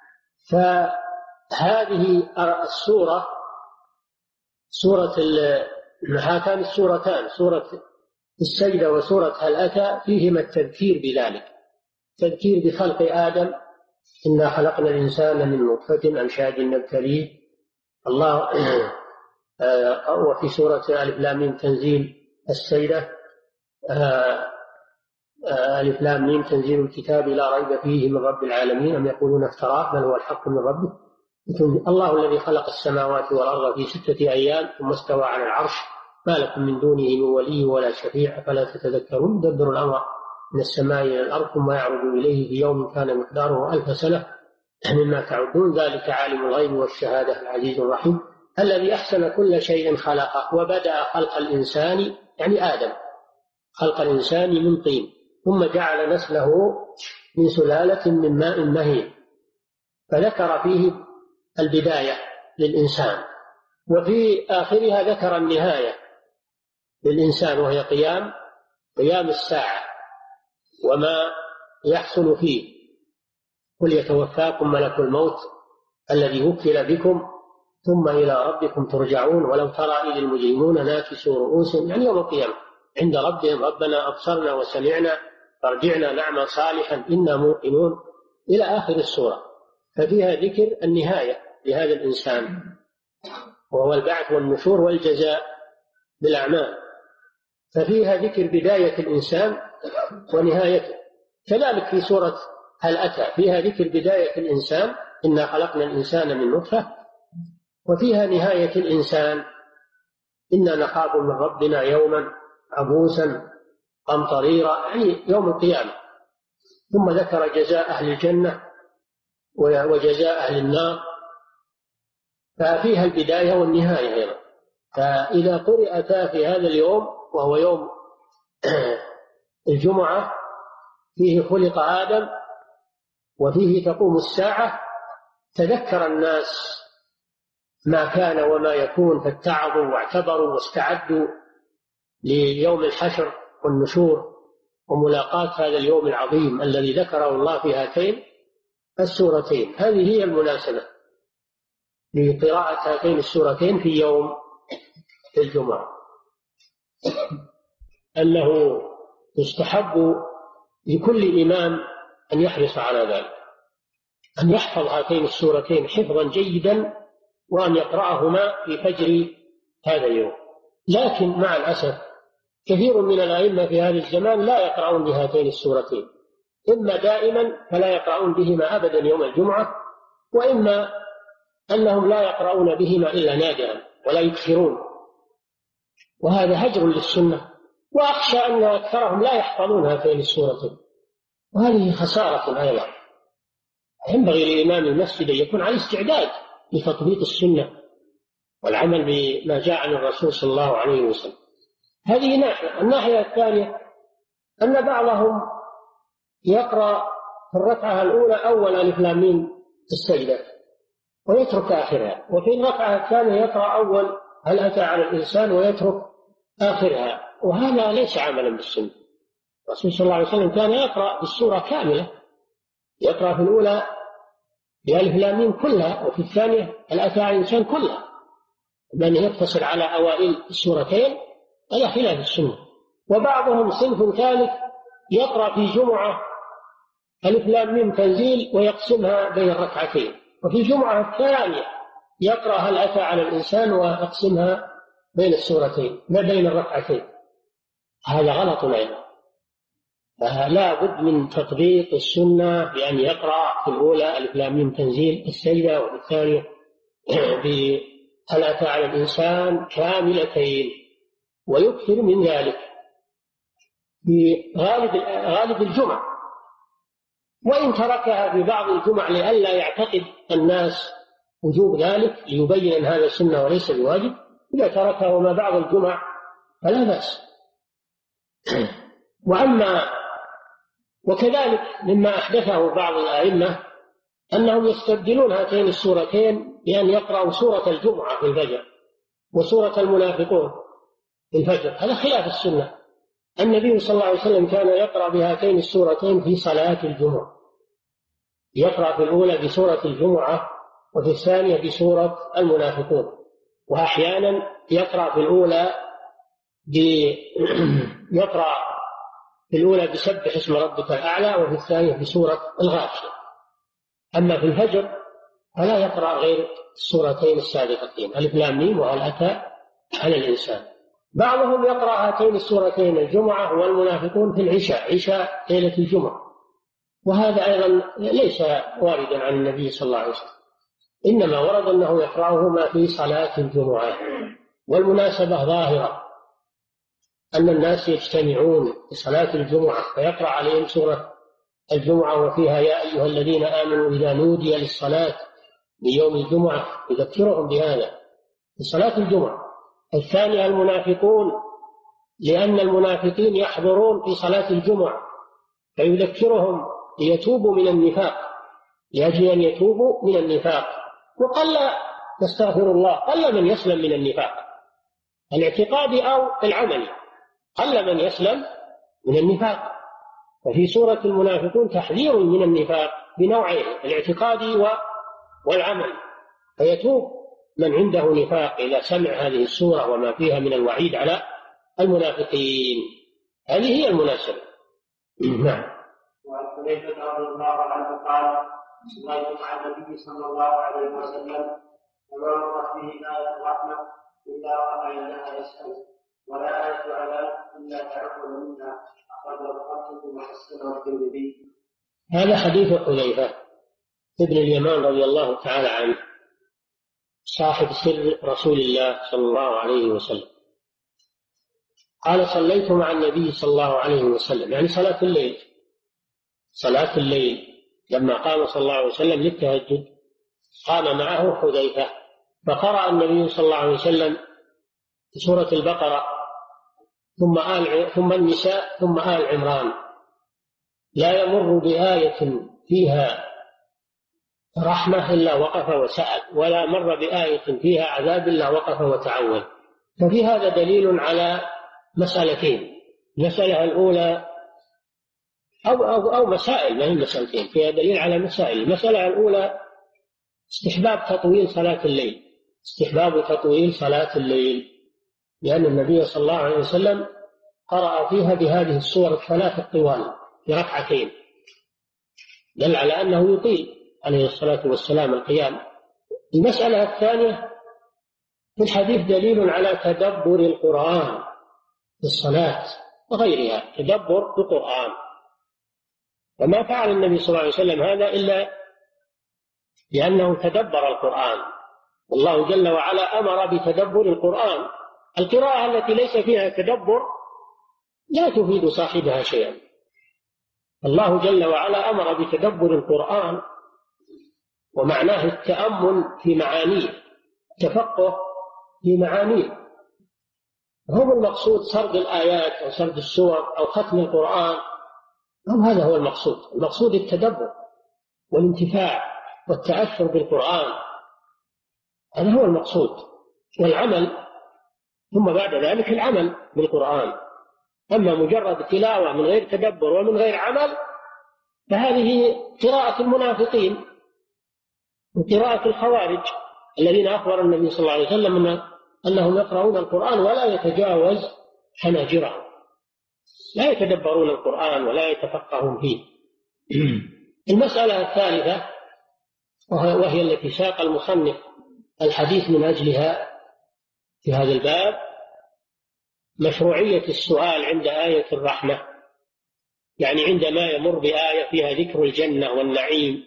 فهذه السورة سورة هاتان السورتان سورة السجدة وسورة هل أتى فيهما التذكير بذلك، تذكير بخلق آدم، إنا خلقنا الإنسان من نطفة أمشاج نبتليه الله. وفي سورة ألف لام ميم تنزيل السجدة ألف لام ميم تنزيل الكتاب لا ريب فيه من رب العالمين أم يقولون افتراه بل هو الحق من ربه. الله الذي خلق السماوات والأرض في ستة أيام ثم استوى على العرش ما لكم من دونه من ولي ولا شفيع فلا تتذكرون يدبر الأمر من السماء إلى الأرض ثم يعرج إليه في يوم كان مقداره ألف سنة مما تعدون ذلك عالم الغيب والشهادة العزيز الرحيم الذي أحسن كل شيء خلقه وبدأ خلق الإنسان يعني آدم خلق الإنسان من طين ثم جعل نسله من سلالة من ماء مهين، فذكر فيه البداية للإنسان، وفي آخرها ذكر النهاية للإنسان وهي قيام قيام الساعة وما يحصل فيه. قل يتوفاكم ملك الموت الذي وكل بكم ثم إلى ربكم ترجعون ولو ترى إذ المجرمون ناكسوا رؤوسهم يعني يوم القيامة عند ربهم ربنا أبصرنا وسمعنا فارجعنا نعمل صالحا إنا موقنون إلى آخر السورة. ففيها ذكر النهاية لهذا الإنسان وهو البعث والنشور والجزاء بالأعمال، ففيها ذكر بداية الإنسان ونهايته. كذلك في سورة هل أتى فيها ذكر بداية الإنسان إنا خلقنا الإنسان من نطفة، وفيها نهاية الإنسان إنا نخاف من ربنا يوما عبوسا قمطريرا يعني يوم القيامة. ثم ذكر جزاء أهل الجنة وجزاء أهل النار، ففيها البداية والنهاية أيضا. فإذا قرأتا في هذا اليوم وهو يوم الجمعة فيه خلق آدم وفيه تقوم الساعة تذكر الناس ما كان وما يكون فاتعظوا واعتبروا واستعدوا ليوم الحشر والنشور وملاقاة هذا اليوم العظيم الذي ذكره الله في هاتين السورتين. هذه هي المناسبة لقراءة هاتين السورتين في يوم الجمعة، أنه يستحب لكل إمام أن يحرص على ذلك، أن يحفظ هاتين السورتين حفظا جيدا وأن يقرأهما في فجر هذا اليوم. لكن مع الأسف كثير من الأئمة في هذا الزمان لا يقرؤون بهاتين السورتين، إما دائما فلا يقرؤون بهما أبدا يوم الجمعة، وإما أنهم لا يقرؤون بهما إلا نادرا ولا يكثرون، وهذا هجر للسنة. وأخشى أن أكثرهم لا يحفظون هاتين السورتين، وهذه خسارة أيضا. ينبغي لإمام المسجد أن يكون على استعداد لتطبيق السنة والعمل بما جاء عن الرسول صلى الله عليه وسلم. هذه ناحية. الناحية الثانية أن بعضهم يقرأ في الركعة الأولى أول ألف لام ميم السجدة ويترك آخرها، وفي الركعة الثانية يقرأ أول هل أتى على الإنسان ويترك آخرها، وهذا ليس عملا بالسنة. الرسول صلى الله عليه وسلم كان يقرأ بالسورة كاملة، يقرأ في الأولى بألف لام ميم كلها، وفي الثانية هل أتى على الإنسان كلها، بأن يقتصر على أوائل السورتين هذا خلاف السنة. وبعضهم صنف ثالث يقرأ في جمعة ألف لام ميم تنزيل ويقسمها بين الركعتين، وفي الجمعة الثانية يقرأ هل أتى على الإنسان ويقسمها بين السورتين ما بين الركعتين. هذا غلط أيضا، لا بد من تطبيق السنة بأن يقرأ في الأولى ألف لام ميم تنزيل السجدة، وفي الثانية هل أتى على الإنسان كاملتين، ويكثر من ذلك في غالب غالب الجمع، وإن تركها في بعض الجمع لئلا يعتقد الناس وجوب ذلك ليبين أن هذا سنة وليس بواجب، إذا تركه ما بعض الجمع فلا بأس. وأما وكذلك مما أحدثه بعض الأئمة أنهم يستبدلون هاتين السورتين بأن يقرأوا سورة الجمعة في الفجر وسورة المنافقون في الفجر، هذا خلاف السنة. النبي صلى الله عليه وسلم كان يقرأ بهاتين السورتين في صلاة الجمعة، يقرأ في الأولى بسورة الجمعة وفي الثانية بسورة المنافقون، وأحيانا يقرأ في الأولى يقرأ في الأولى بسبح اسم ربك الأعلى، وفي الثانية بسورة الغاشية. أما في الفجر فلا يقرأ غير السورتين السابقتين ألف لام ميم وهل أتى على الإنسان. بعضهم يقرأ هاتين السورتين الجمعة والمنافقون في العشاء، عشاء ليلة الجمعة، وهذا أيضا ليس واردا عن النبي صلى الله عليه وسلم، إنما ورد أنه يقرأهما في صلاة الجمعة. والمناسبة ظاهرة أن الناس يجتمعون في صلاة الجمعة فيقرأ عليهم سورة الجمعة وفيها يا أيها الذين آمنوا إذا نودي للصلاة ليوم الجمعة، يذكرهم بهذا في صلاة الجمعة. الثانية المنافقون، لأن المنافقين يحضرون في صلاة الجمعة فيذكرهم ليتوبوا من النفاق، لأجل أن يتوبوا من النفاق. وقل نستغفر الله قل من يسلم من النفاق الاعتقادي أو العملي، قل من يسلم من النفاق. وفي سورة المنافقون تحذير من النفاق بنوعين، الاعتقادي والعمل، فيتوب من عنده نفاق إذا سمع هذه السورة وما فيها من الوعيد على المنافقين. هذه هي المناسبة. نعم. وعن حذيفة رضي الله عنه قال صليت مع النبي صلى الله عليه وسلم وما مرت به آية الرحمة إلا رفع لها يسأل ولا آية عذاب إلا تعقل منها، أخرجه الخمسة وحسنه الترمذي. هذا حديث حذيفة ابن اليمان رضي الله تعالى عنه صاحب سر رسول الله صلى الله عليه وسلم، قال صليت مع النبي صلى الله عليه وسلم، يعني صلاة الليل، صلاة الليل لما قام صلى الله عليه وسلم للتهجد قام معه حذيفة، فقرأ النبي صلى الله عليه وسلم سورة البقرة ثم آل ثم النساء ثم آل عمران، لا يمر بآية فيها رحمة إلا وقف وسأل، ولا مر بآية فيها عذاب إلا وقف وتعوذ. ففي هذا دليل على مسألتين، المسألة الأولى أو, أو, أو مسائل، ما هي مسألتين، فيها دليل على مسائل. المسألة الأولى استحباب تطويل صلاة الليل، استحباب تطويل صلاة الليل، لأن النبي صلى الله عليه وسلم قرأ فيها بهذه السور الثلاث الطوال في ركعتين، دل على أنه يطيل عليه الصلاة والسلام القيام. المسألة الثانية في الحديث دليل على تدبر القرآن في الصلاة وغيرها، تدبر القرآن، وما فعل النبي صلى الله عليه وسلم هذا إلا لأنه تدبر القرآن، والله جل وعلا أمر بتدبر القرآن. القراءة التي ليس فيها تدبر لا تفيد صاحبها شيئا. الله جل وعلا أمر بتدبر القرآن، ومعناه التأمل في معانيه، التفقه في معانيه. هو المقصود سرد الآيات أو سرد السور أو ختم القرآن، أو هذا هو المقصود. المقصود التدبر والانتفاع والتأثر بالقرآن، هذا هو المقصود. والعمل ثم بعد ذلك العمل بالقرآن. أما مجرد تلاوة من غير تدبر ومن غير عمل فهذه قراءة المنافقين وقراءة الخوارج الذين أخبر النبي صلى الله عليه وسلم أنهم يقرؤون القرآن ولا يتجاوز حناجرهم، لا يتدبرون القرآن ولا يتفقهون فيه. المسألة الثالثة وهي التي ساق المصنف الحديث من أجلها في هذا الباب مشروعية السؤال عند آية الرحمة، يعني عندما يمر بآية فيها ذكر الجنة والنعيم،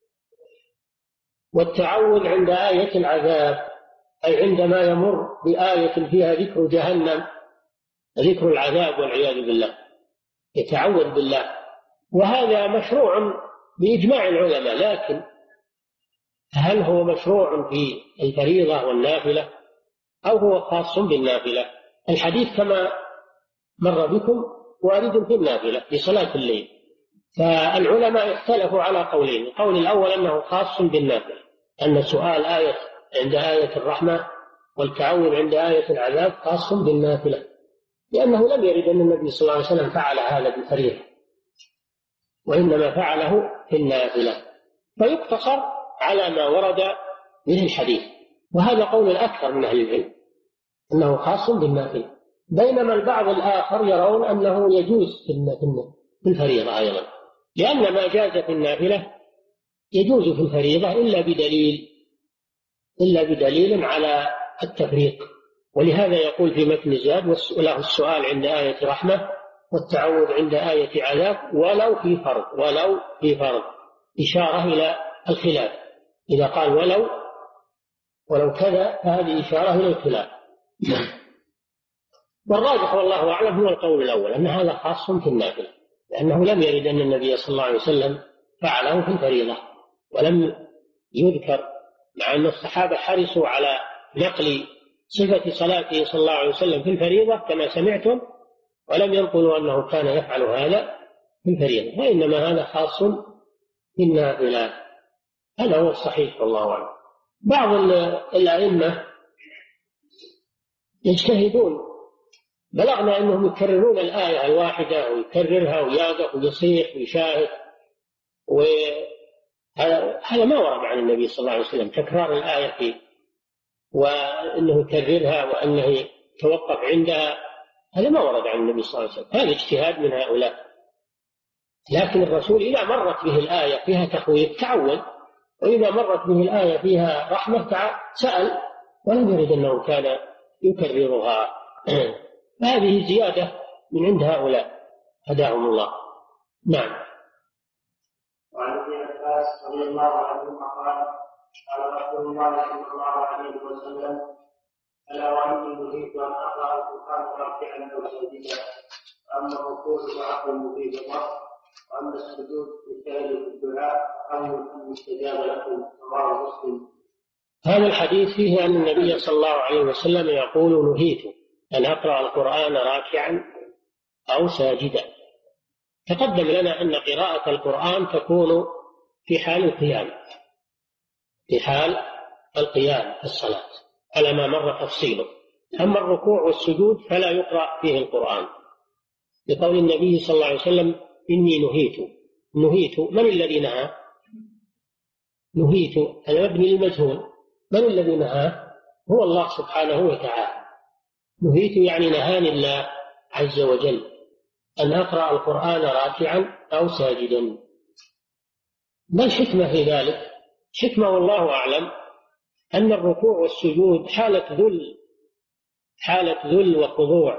والتعوذ عند آية العذاب، أي عندما يمر بآية فيها ذكر جهنم ذكر العذاب والعياذ بالله يتعوذ بالله. وهذا مشروع بإجماع العلماء، لكن هل هو مشروع في الفريضة والنافلة أو هو خاص بالنافلة؟ الحديث كما مر بكم وارد في النافلة في صلاة الليل، فالعلماء اختلفوا على قولين. القول الأول أنه خاص بالنافلة، أن سؤال آية عند آية الرحمة والتعوذ عند آية العذاب خاص بالنافلة، لأنه لم يرد أن النبي صلى الله عليه وسلم فعل هذا بالفريضة وإنما فعله في النافلة، فيقتصر على ما ورد به الحديث. وهذا قول الأكثر من أهل العلم أنه خاص بالنافلة، بينما البعض الآخر يرون أنه يجوز في الفريضة أيضا، لأن ما جاز في النافلة يجوز في الفريضة إلا بدليل إلا بدليل على التفريق. ولهذا يقول في متن الزاد له السؤال عند آية رحمة والتعوذ عند آية عذاب ولو في فرض، ولو في فرض إشارة إلى الخلاف. إذا قال ولو ولو كذا فهذه إشارة إلى الخلاف. والراجح والله أعلم هو القول الأول، أن هذا خاص في النافلة، لأنه لم يرد أن النبي صلى الله عليه وسلم فعله في الفريضة ولم يذكر، مع أن الصحابة حرصوا على نقل صفة صلاته صلى الله عليه وسلم في الفريضة كما سمعتم، ولم ينقلوا أنه كان يفعل هذا في الفريضة، وإنما هذا خاص في النافلة. هذا هو الصحيح والله أعلم. بعض الأئمة يجتهدون، بلغنا أنهم يكررون الآية الواحدة ويكررها ويقف ويصيح ويشاهد، وهذا ما ورد عن النبي صلى الله عليه وسلم تكرار الآية فيه وأنه يكررها وأنه يتوقف عندها، هذا ما ورد عن النبي صلى الله عليه وسلم، هذا اجتهاد من هؤلاء. لكن الرسول إذا مرت به الآية فيها تخويف تعوذ، وإذا مرت به الآية فيها رحمة سأل، ولم يرد أنه كان يكررها. فهذه زيادة من عند هؤلاء هداهم الله. نعم. وعن ابن عباس رضي الله عنهما قال قال رسول الله صلى الله عليه وسلم ألا وإني نهيت أن أقرأ القرآن راكعا أو ساجدا، أما الركوع فعقل مفيد الله، وأما السجود يجتهد في الدعاء فأمر أن يستجاب لكم. رواه مسلم. هذا الحديث فيه أن النبي صلى الله عليه وسلم يقول نهيت أن أقرأ القرآن راكعا أو ساجدا. تقدم لنا أن قراءة القرآن تكون في حال القيام، في حال القيام في الصلاة على ما مر تفصيله. أما الركوع والسجود فلا يقرأ فيه القرآن، لقول النبي صلى الله عليه وسلم إني نهيت. نهيت من الذي نهى؟ نهيت المبني للمجهول، من الذي نهى؟ هو الله سبحانه وتعالى. نهيت يعني نهاني الله عز وجل أن أقرأ القرآن راكعا أو ساجدا. ما الحكمة في ذلك؟ حكمة والله أعلم أن الركوع والسجود حالة ذل، حالة ذل وخضوع،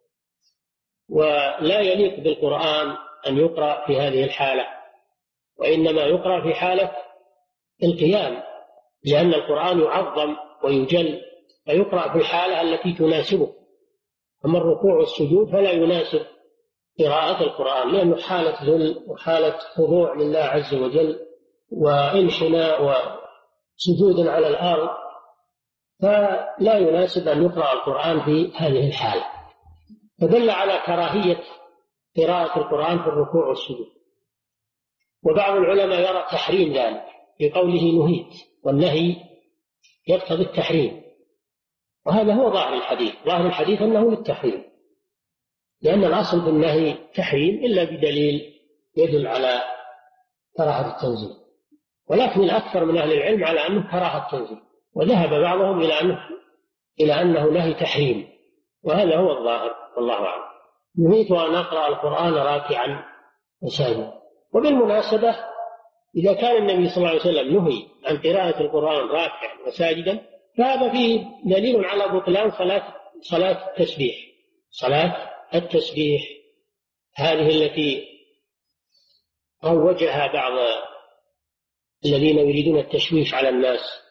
ولا يليق بالقرآن أن يقرأ في هذه الحالة، وإنما يقرأ في حالة القيام، لأن القرآن يعظم ويجل، فيقرأ في الحالة التي تناسبه. أما الركوع والسجود فلا يناسب قراءة القرآن، لأنه حالة ذل وحالة خضوع لله عز وجل وانحناء وسجود على الأرض، فلا يناسب أن يقرأ القرآن في هذه الحالة، فدل على كراهية قراءة القرآن في الركوع والسجود. وبعض العلماء يرى تحريم ذلك بقوله نهيت، والنهي يقتضي التحريم، وهذا هو ظاهر الحديث. ظاهر الحديث أنه للتحريم، لأن الأصل في النهي تحريم إلا بدليل يدل على كراهة التنزيل، ولكن الأكثر من أهل العلم على أنه كراهة التنزيل، وذهب بعضهم إلى أنه إلى أنه نهي تحريم، وهذا هو الظاهر والله أعلم. نهيت أن أقرأ القرآن راكعا وساجدا. وبالمناسبة إذا كان النبي صلى الله عليه وسلم نهي عن قراءة القرآن راكعا وساجدا فهذا فيه دليل على بطلان صلاة صلاة التسبيح. صلاة التسبيح هذه التي روجها بعض الذين يريدون التشويش على الناس.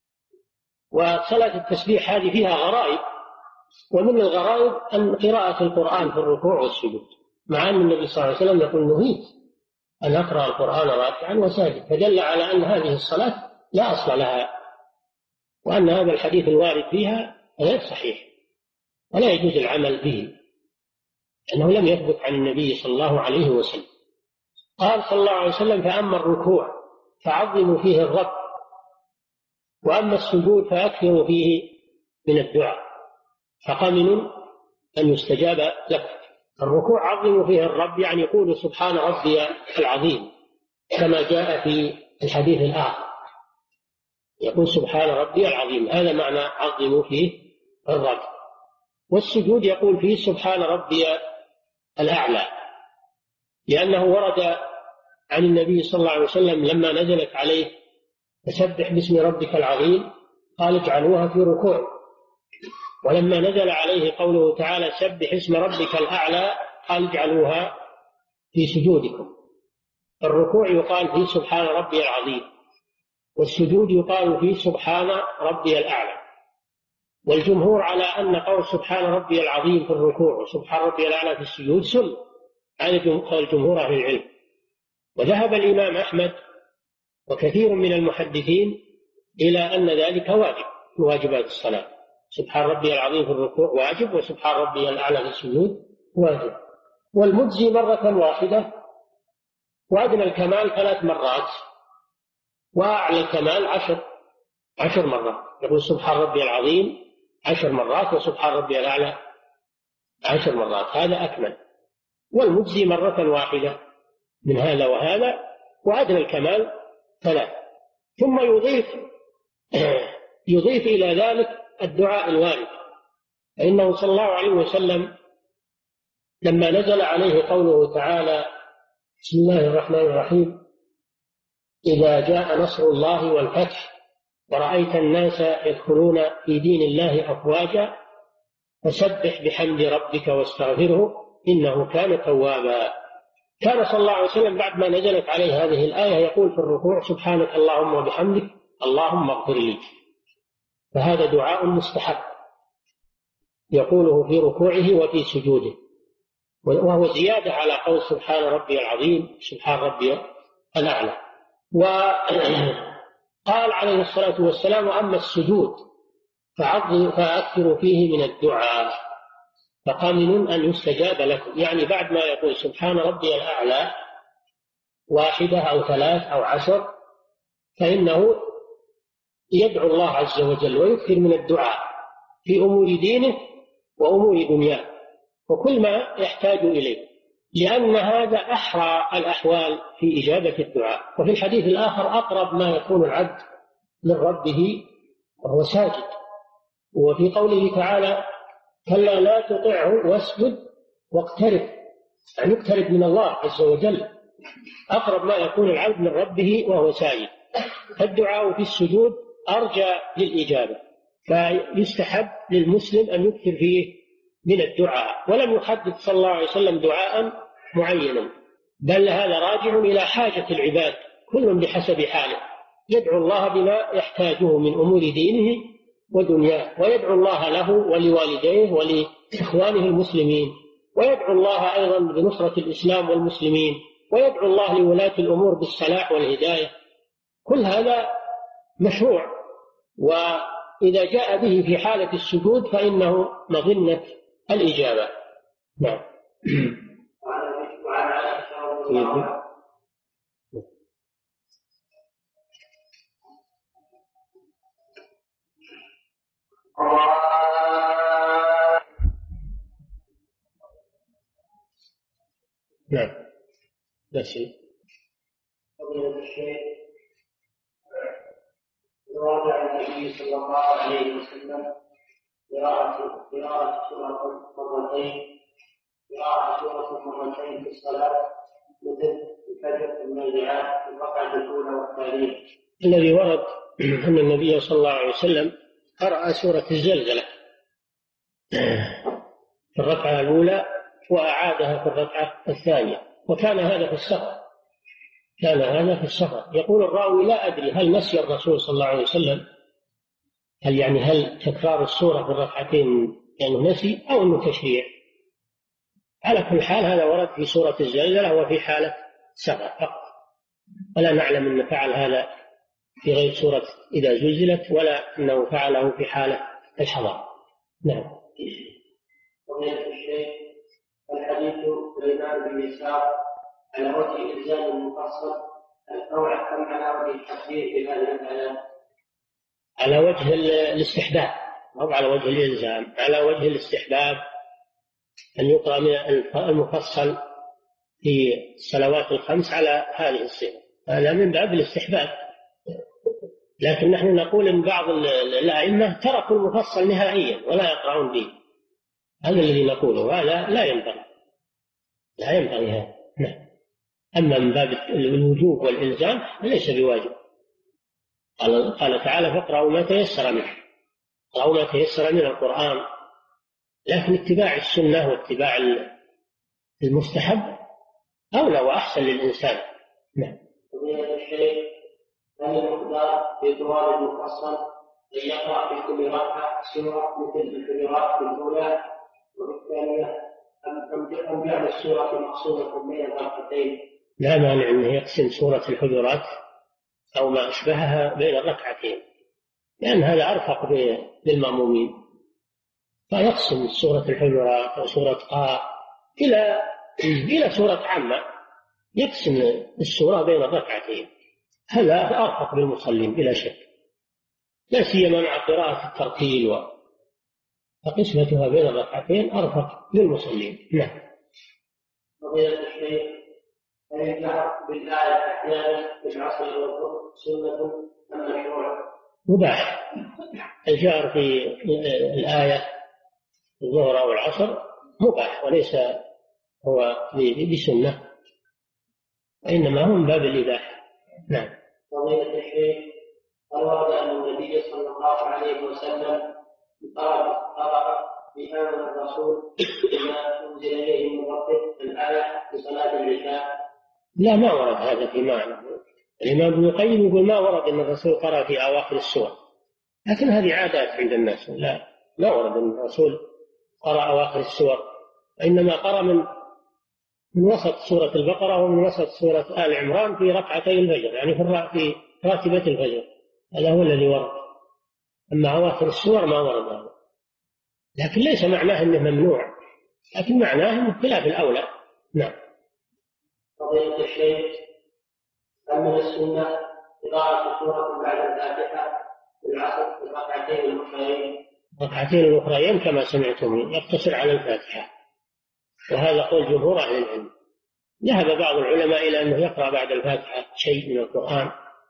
وصلاة التسبيح هذه فيها غرائب، ومن الغرائب أن قراءة القرآن في الركوع والسجود، مع أن النبي صلى الله عليه وسلم يقول نهيت أن أقرأ القرآن راكعا وساجدا، فدل على أن هذه الصلاة لا أصل لها، وأن هذا الحديث الوارد فيها غير صحيح ولا يجوز العمل به، أنه لم يثبت عن النبي صلى الله عليه وسلم. قال صلى الله عليه وسلم فأما الركوع فعظموا فيه الرب، وأما السجود فأكثروا فيه من الدعاء، فقمن أن يستجاب لك. الركوع عظموا فيه الرب يعني يقول سبحان ربي العظيم، كما جاء في الحديث الآخر يقول سبحان ربي العظيم، هذا معنى عظموا فيه الرب. والسجود يقول فيه سبحان ربي الأعلى، لأنه ورد عن النبي صلى الله عليه وسلم لما نزلت عليه فسبح باسم ربك العظيم قال اجعلوها في ركوع، ولما نزل عليه قوله تعالى سبح اسم ربك الأعلى قال اجعلوها في سجودكم. الركوع يقال فيه سبحان ربي العظيم، والسجود يقال فيه سبحان ربي الأعلى. والجمهور على أن قول سبحان ربي العظيم في الركوع وسبحان ربي الأعلى في السجود سنة، هذا قول جمهور أهل العلم. وذهب الإمام أحمد وكثير من المحدثين إلى أن ذلك واجب من واجبات الصلاة، سبحان ربي العظيم في الركوع واجب، وسبحان ربي الأعلى في السجود واجب. والمجزي مرة واحدة، وأدنى الكمال ثلاث مرات، وأعلى الكمال عشر عشر مرات. يقول سبحان ربي العظيم عشر مرات وسبحان ربي الأعلى عشر مرات، هذا أكمل. والمجزي مرة واحدة من هذا وهذا، وأدنى الكمال ثلاث. ثم يضيف يضيف إلى ذلك الدعاء الوارد، فإنه صلى الله عليه وسلم لما نزل عليه قوله تعالى بسم الله الرحمن الرحيم إذا جاء نصر الله والفتح ورأيت الناس يدخلون في دين الله أفواجا فسبح بحمد ربك واستغفره إنه كان توابا. كان صلى الله عليه وسلم بعد ما نزلت عليه هذه الآية يقول في الركوع سبحانك اللهم وبحمدك اللهم اغفر لي، فهذا دعاء مستحب يقوله في ركوعه وفي سجوده، وهو زيادة على قول سبحان ربي العظيم سبحان ربي الأعلى. وقال عليه الصلاة والسلام أما السجود فأكثروا فيه من الدعاء فقامن أن يستجاب لكم، يعني بعد ما يقول سبحان ربي الأعلى واحدة أو ثلاث أو عشر فإنه يدعو الله عز وجل ويكثر من الدعاء في أمور دينه وأمور دنياه وكل ما يحتاج إليه، لأن هذا أحرى الأحوال في إجابة الدعاء. وفي الحديث الآخر أقرب ما يكون العبد من ربه وهو ساجد. وفي قوله تعالى كلا لا تطعه واسجد واقترب، يعني اقترب من الله عز وجل، أقرب ما يكون العبد من ربه وهو ساجد. فالدعاء في السجود أرجى للإجابة، فيستحب للمسلم أن يكثر فيه من الدعاء، ولم يحدد صلى الله عليه وسلم دعاء معينا، بل هذا راجع إلى حاجة العباد كل بحسب حاله، يدعو الله بما يحتاجه من أمور دينه ودنياه، ويدعو الله له ولوالديه ولإخوانه المسلمين، ويدعو الله أيضا بنصرة الإسلام والمسلمين، ويدعو الله لولاة الأمور بالصلاح والهداية. كل هذا مشروع، وإذا جاء به في حالة السجود فإنه مظنة الإجابة. نعم. نعم لا شيء. فضيلة الشيخ، ورد عن النبي صلى الله عليه وسلم قراءة قراءة سورة مرتين قراءة سورة مرتين في الصلاة مثل الفجر والنازعات في الركعة الأولى والثانية. الذي ورد أن النبي صلى الله عليه وسلم قرأ سورة الزلزلة في الركعة الأولى وأعادها في الركعة الثانية، وكان هذا في السفر كان هذا في السفر. يقول الراوي لا أدري هل نسي الرسول صلى الله عليه وسلم، هل يعني هل تكرار السورة في الركعتين يعني نسي أو أنه تشريع. على كل حال هذا ورد في سورة الزلزلة وفي حالة سفر فقط، ولا نعلم أن فعل هذا في غير سورة إذا زلزلت، ولا أنه فعله في حالة الحضر. نعم. فضيلة الشيخ، الحديث سليمان بن يسار على وجه إلزام المفصل أو على وجه التحذير في هذه الآيات؟ على وجه الاستحباب، أو على وجه الإلزام، على وجه الاستحباب أن يقرأ من المفصل في الصلوات الخمس على هذه الصفة، هذا من باب الاستحباب. لكن نحن نقول إن بعض الأئمة تركوا المفصل نهائيا ولا يقرأون به، هذا الذي نقوله، هذا لا ينبغي لا ينبغي هذا. نعم. أما من باب الوجوب والإلزام فليس بواجب. قال, قال تعالى فاقرأوا ما تيسر منه، اقرأوا ما تيسر من القرآن، لكن اتباع السنة واتباع المستحب أولى وأحسن للإنسان. نعم. فضيلة الشيخ، هل المقدار في طوال المفصل أن يقرأ في كل ركعة سورة مثل الحجرات في الأولى وفي الثانية، أم جعل السورة مقسومة بين الركعتين؟ لا مانع أنه يقسم سورة الحجرات أو ما أشبهها بين الركعتين، لأن هذا أرفق للمأمومين، فيقسم سورة الحجرات أو سورة قاف إلى إلى سورة عامة، يقسم السورة بين الركعتين، هذا أرفق للمصلين بلا شك، لا سيما مع قراءة الترتيل، فقسمتها بين الركعتين أرفق للمصلين. نعم. فضيلة الشيخ، هل الجهر بالآية أحيانا في العصر والظهر سنة أم مشروع؟ مباح الجهر في الآية الظهر أو العصر مباح، وليس هو بسنة، وإنما هو من باب الإباحة. نعم. فضيلة الشيخ، هل ورد أن النبي صلى الله عليه وسلم قرأ قرأ بآمن الرسول بما أنزل إليه من ربه الآية في صلاة العشاء؟ لا، ما ورد هذا في معنى. الإمام ابن القيم يقول ما ورد أن الرسول قرأ في أواخر السور، لكن هذه عادات عند الناس، لا ما ورد أن الرسول قرأ أواخر السور، إنما قرأ من من وسط سورة البقرة ومن وسط سورة آل عمران في ركعتي الفجر، يعني في راتبة الفجر، هذا هو الذي ورد. أما أواخر السور ما ورد هذا، لكن ليس معناه أنه ممنوع، لكن معناه أنه خلاف الأولى. نعم. فضيلة الشيخ، هل من السنة قراءة سورة بعد الفاتحة في العصر في الركعتين الأخرين؟ الركعتين الأخرين كما سمعتم يقتصر على الفاتحة، وهذا قول جمهور أهل العلم. ذهب بعض العلماء إلى أنه يقرأ بعد الفاتحة شيء من القرآن،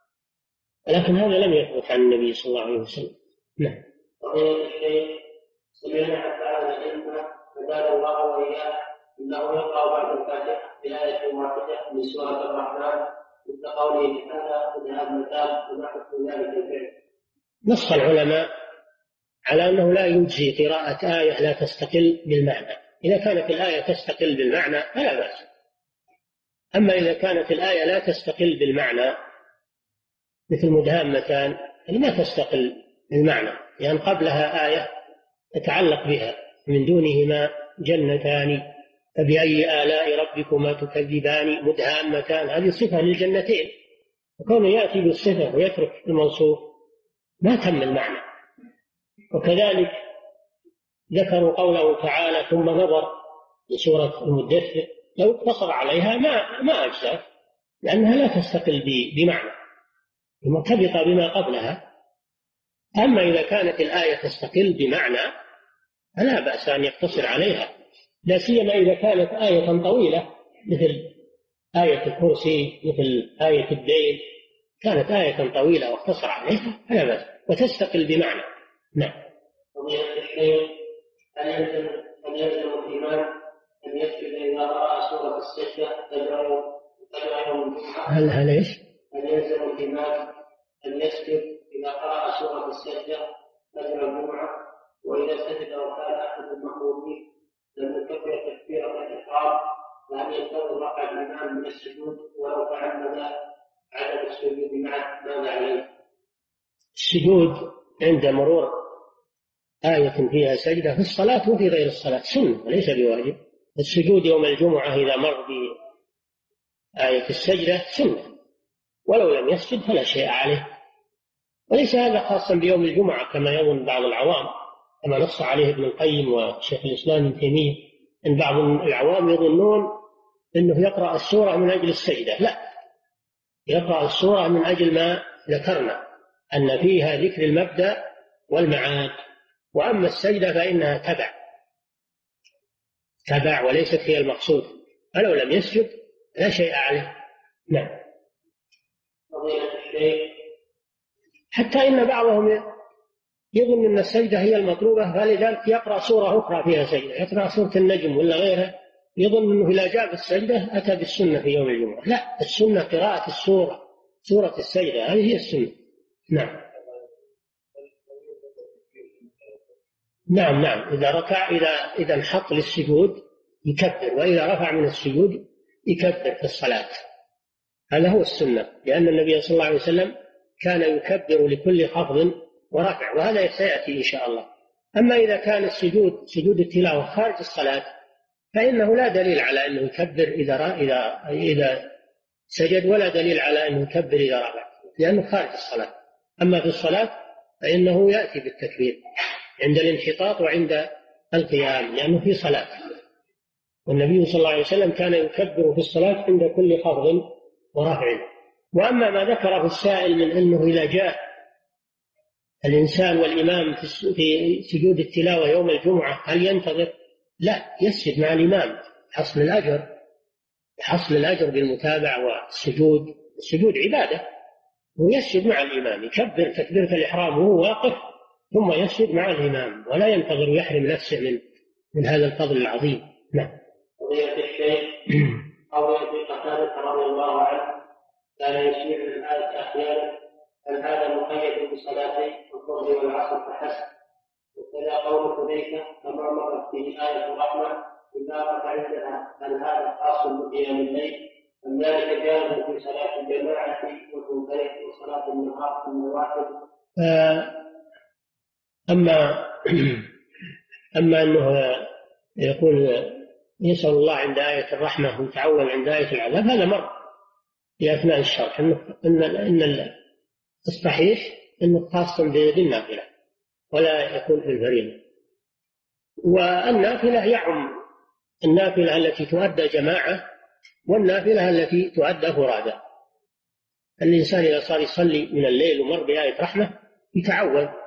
لكن هذا لم يثبت عن النبي صلى الله عليه وسلم. نعم. فضيلة الشيخ، سمعنا حتى الأئمة فزاد الله وإياه إنه يقرأ بعد الفاتحة بآية واحدة من سورة الرحمن مثل قوله تعالى اذهب مثال ونحن ذلك الفعل. نص العلماء على أنه لا يجزي قراءة آية لا تستقل بالمعنى. إذا كانت الآية تستقل بالمعنى فلا بأس، أما إذا كانت الآية لا تستقل بالمعنى مثل مدهامتان ما تستقل بالمعنى، لأن يعني قبلها آية تتعلق بها من دونهما جنتان فبأي آلاء ربكما تكذبان مدهامتان، هذه صفة للجنتين، وكونه يأتي بالصفة ويترك الموصوف ما تم المعنى. وكذلك ذكروا قوله تعالى ثم نظر لسورة المدثر، لو اقتصر عليها ما ما أجزأ، لأنها لا تستقل بمعنى، مرتبطة بما قبلها، أما إذا كانت الآية تستقل بمعنى فلا بأس أن يقتصر عليها، لا سيما إذا كانت آية طويلة مثل آية الكرسي، مثل آية الدين، كانت آية طويلة واقتصر عليها فلا بأس وتستقل بمعنى. نعم. هل يلزم هل يلزم الإمام أن يسجد إذا قرأ سورة السجدة فجر يوم الجمعة؟ هل هل إيش؟ هل يلزم الإمام أن يسجد إذا قرأ سورة السجدة فجر الجمعة، وإذا سجد وكان أحد المأمومين لم يكبر تكبيرة الإحرام وهل ينتظر رفع الإمام من السجود ولو تعمد عدم السجود معه ماذا عليه؟ السجود عند مرور آية فيها سجدة في الصلاة وفي غير الصلاة سنة وليس بواجب. السجود يوم الجمعة إذا مر بآية السجدة سنة، ولو لم يسجد فلا شيء عليه. وليس هذا خاصا بيوم الجمعة كما يظن بعض العوام، كما نص عليه ابن القيم وشيخ الإسلام ابن تيمية، إن بعض العوام يظنون أنه يقرأ السورة من أجل السجدة. لا، يقرأ السورة من أجل ما ذكرنا أن فيها ذكر المبدأ والمعاد، وأما السجدة فإنها تبع تبع وليست هي المقصود، فلو لم يسجد لا شيء عليه. نعم. حتى إن بعضهم يظن أن السجدة هي المطلوبة فلذلك يقرأ سورة أخرى فيها سجدة، يقرأ سورة النجم ولا غيرها، يظن أنه إذا جاء السجدة أتى بالسنة في يوم الجمعة. لا، السنة قراءة السورة، سورة السجدة هذه هي السنة. نعم. نعم نعم إذا ركع إذا إذا انحط للسجود يكبر، وإذا رفع من السجود يكبر في الصلاة. هذا هو السنة، لأن النبي صلى الله عليه وسلم كان يكبر لكل خفض ورفع، وهذا سيأتي إن شاء الله. أما إذا كان السجود سجود التلاوة خارج الصلاة فإنه لا دليل على أنه يكبر إذا إذا إذا سجد، ولا دليل على أنه يكبر إذا رفع، لأنه خارج الصلاة. أما في الصلاة فإنه يأتي بالتكبير عند الانحطاط وعند القيام، لأنه في صلاة. والنبي صلى الله عليه وسلم كان يكبر في الصلاة عند كل خفض ورفع. وأما ما ذكره السائل من أنه إذا جاء الإنسان والإمام في سجود التلاوة يوم الجمعة هل ينتظر؟ لا، يسجد مع الإمام حصل الأجر، حصل الأجر بالمتابعة والسجود. السجود عبادة، ويسجد مع الإمام، يكبر تكبيرة الإحرام وهو واقف ثم يسجد مع الإمام، ولا ينتظر يحرم نفسه من من هذا الفضل العظيم. نعم. قضية الشيخ أو في قتادة رضي الله عنه كان يشير للآية أحيانا، هل هذا مقيد بصلاتي الظهر والعصر فحسب؟ وكذا قول حذيفة كما مرت به آية الرحمة إذا فعندها، هل هذا خاص بقيام الليل أم ذلك جائز في صلاة الجماعة والمنفرد وصلاة النهار في النوافل؟ أما أما أنه يقول يسأل الله عند آية الرحمة ويتعوذ عند آية العذاب، هذا مر في أثناء الشرح إن إن الصحيح إنه خاص بالنافلة ولا يكون في الفريضة. والنافلة يعم النافلة التي تؤدى جماعة والنافلة التي تؤدى فرادى. الإنسان إذا صار يصلي من الليل ومر بآية رحمة يتعوذ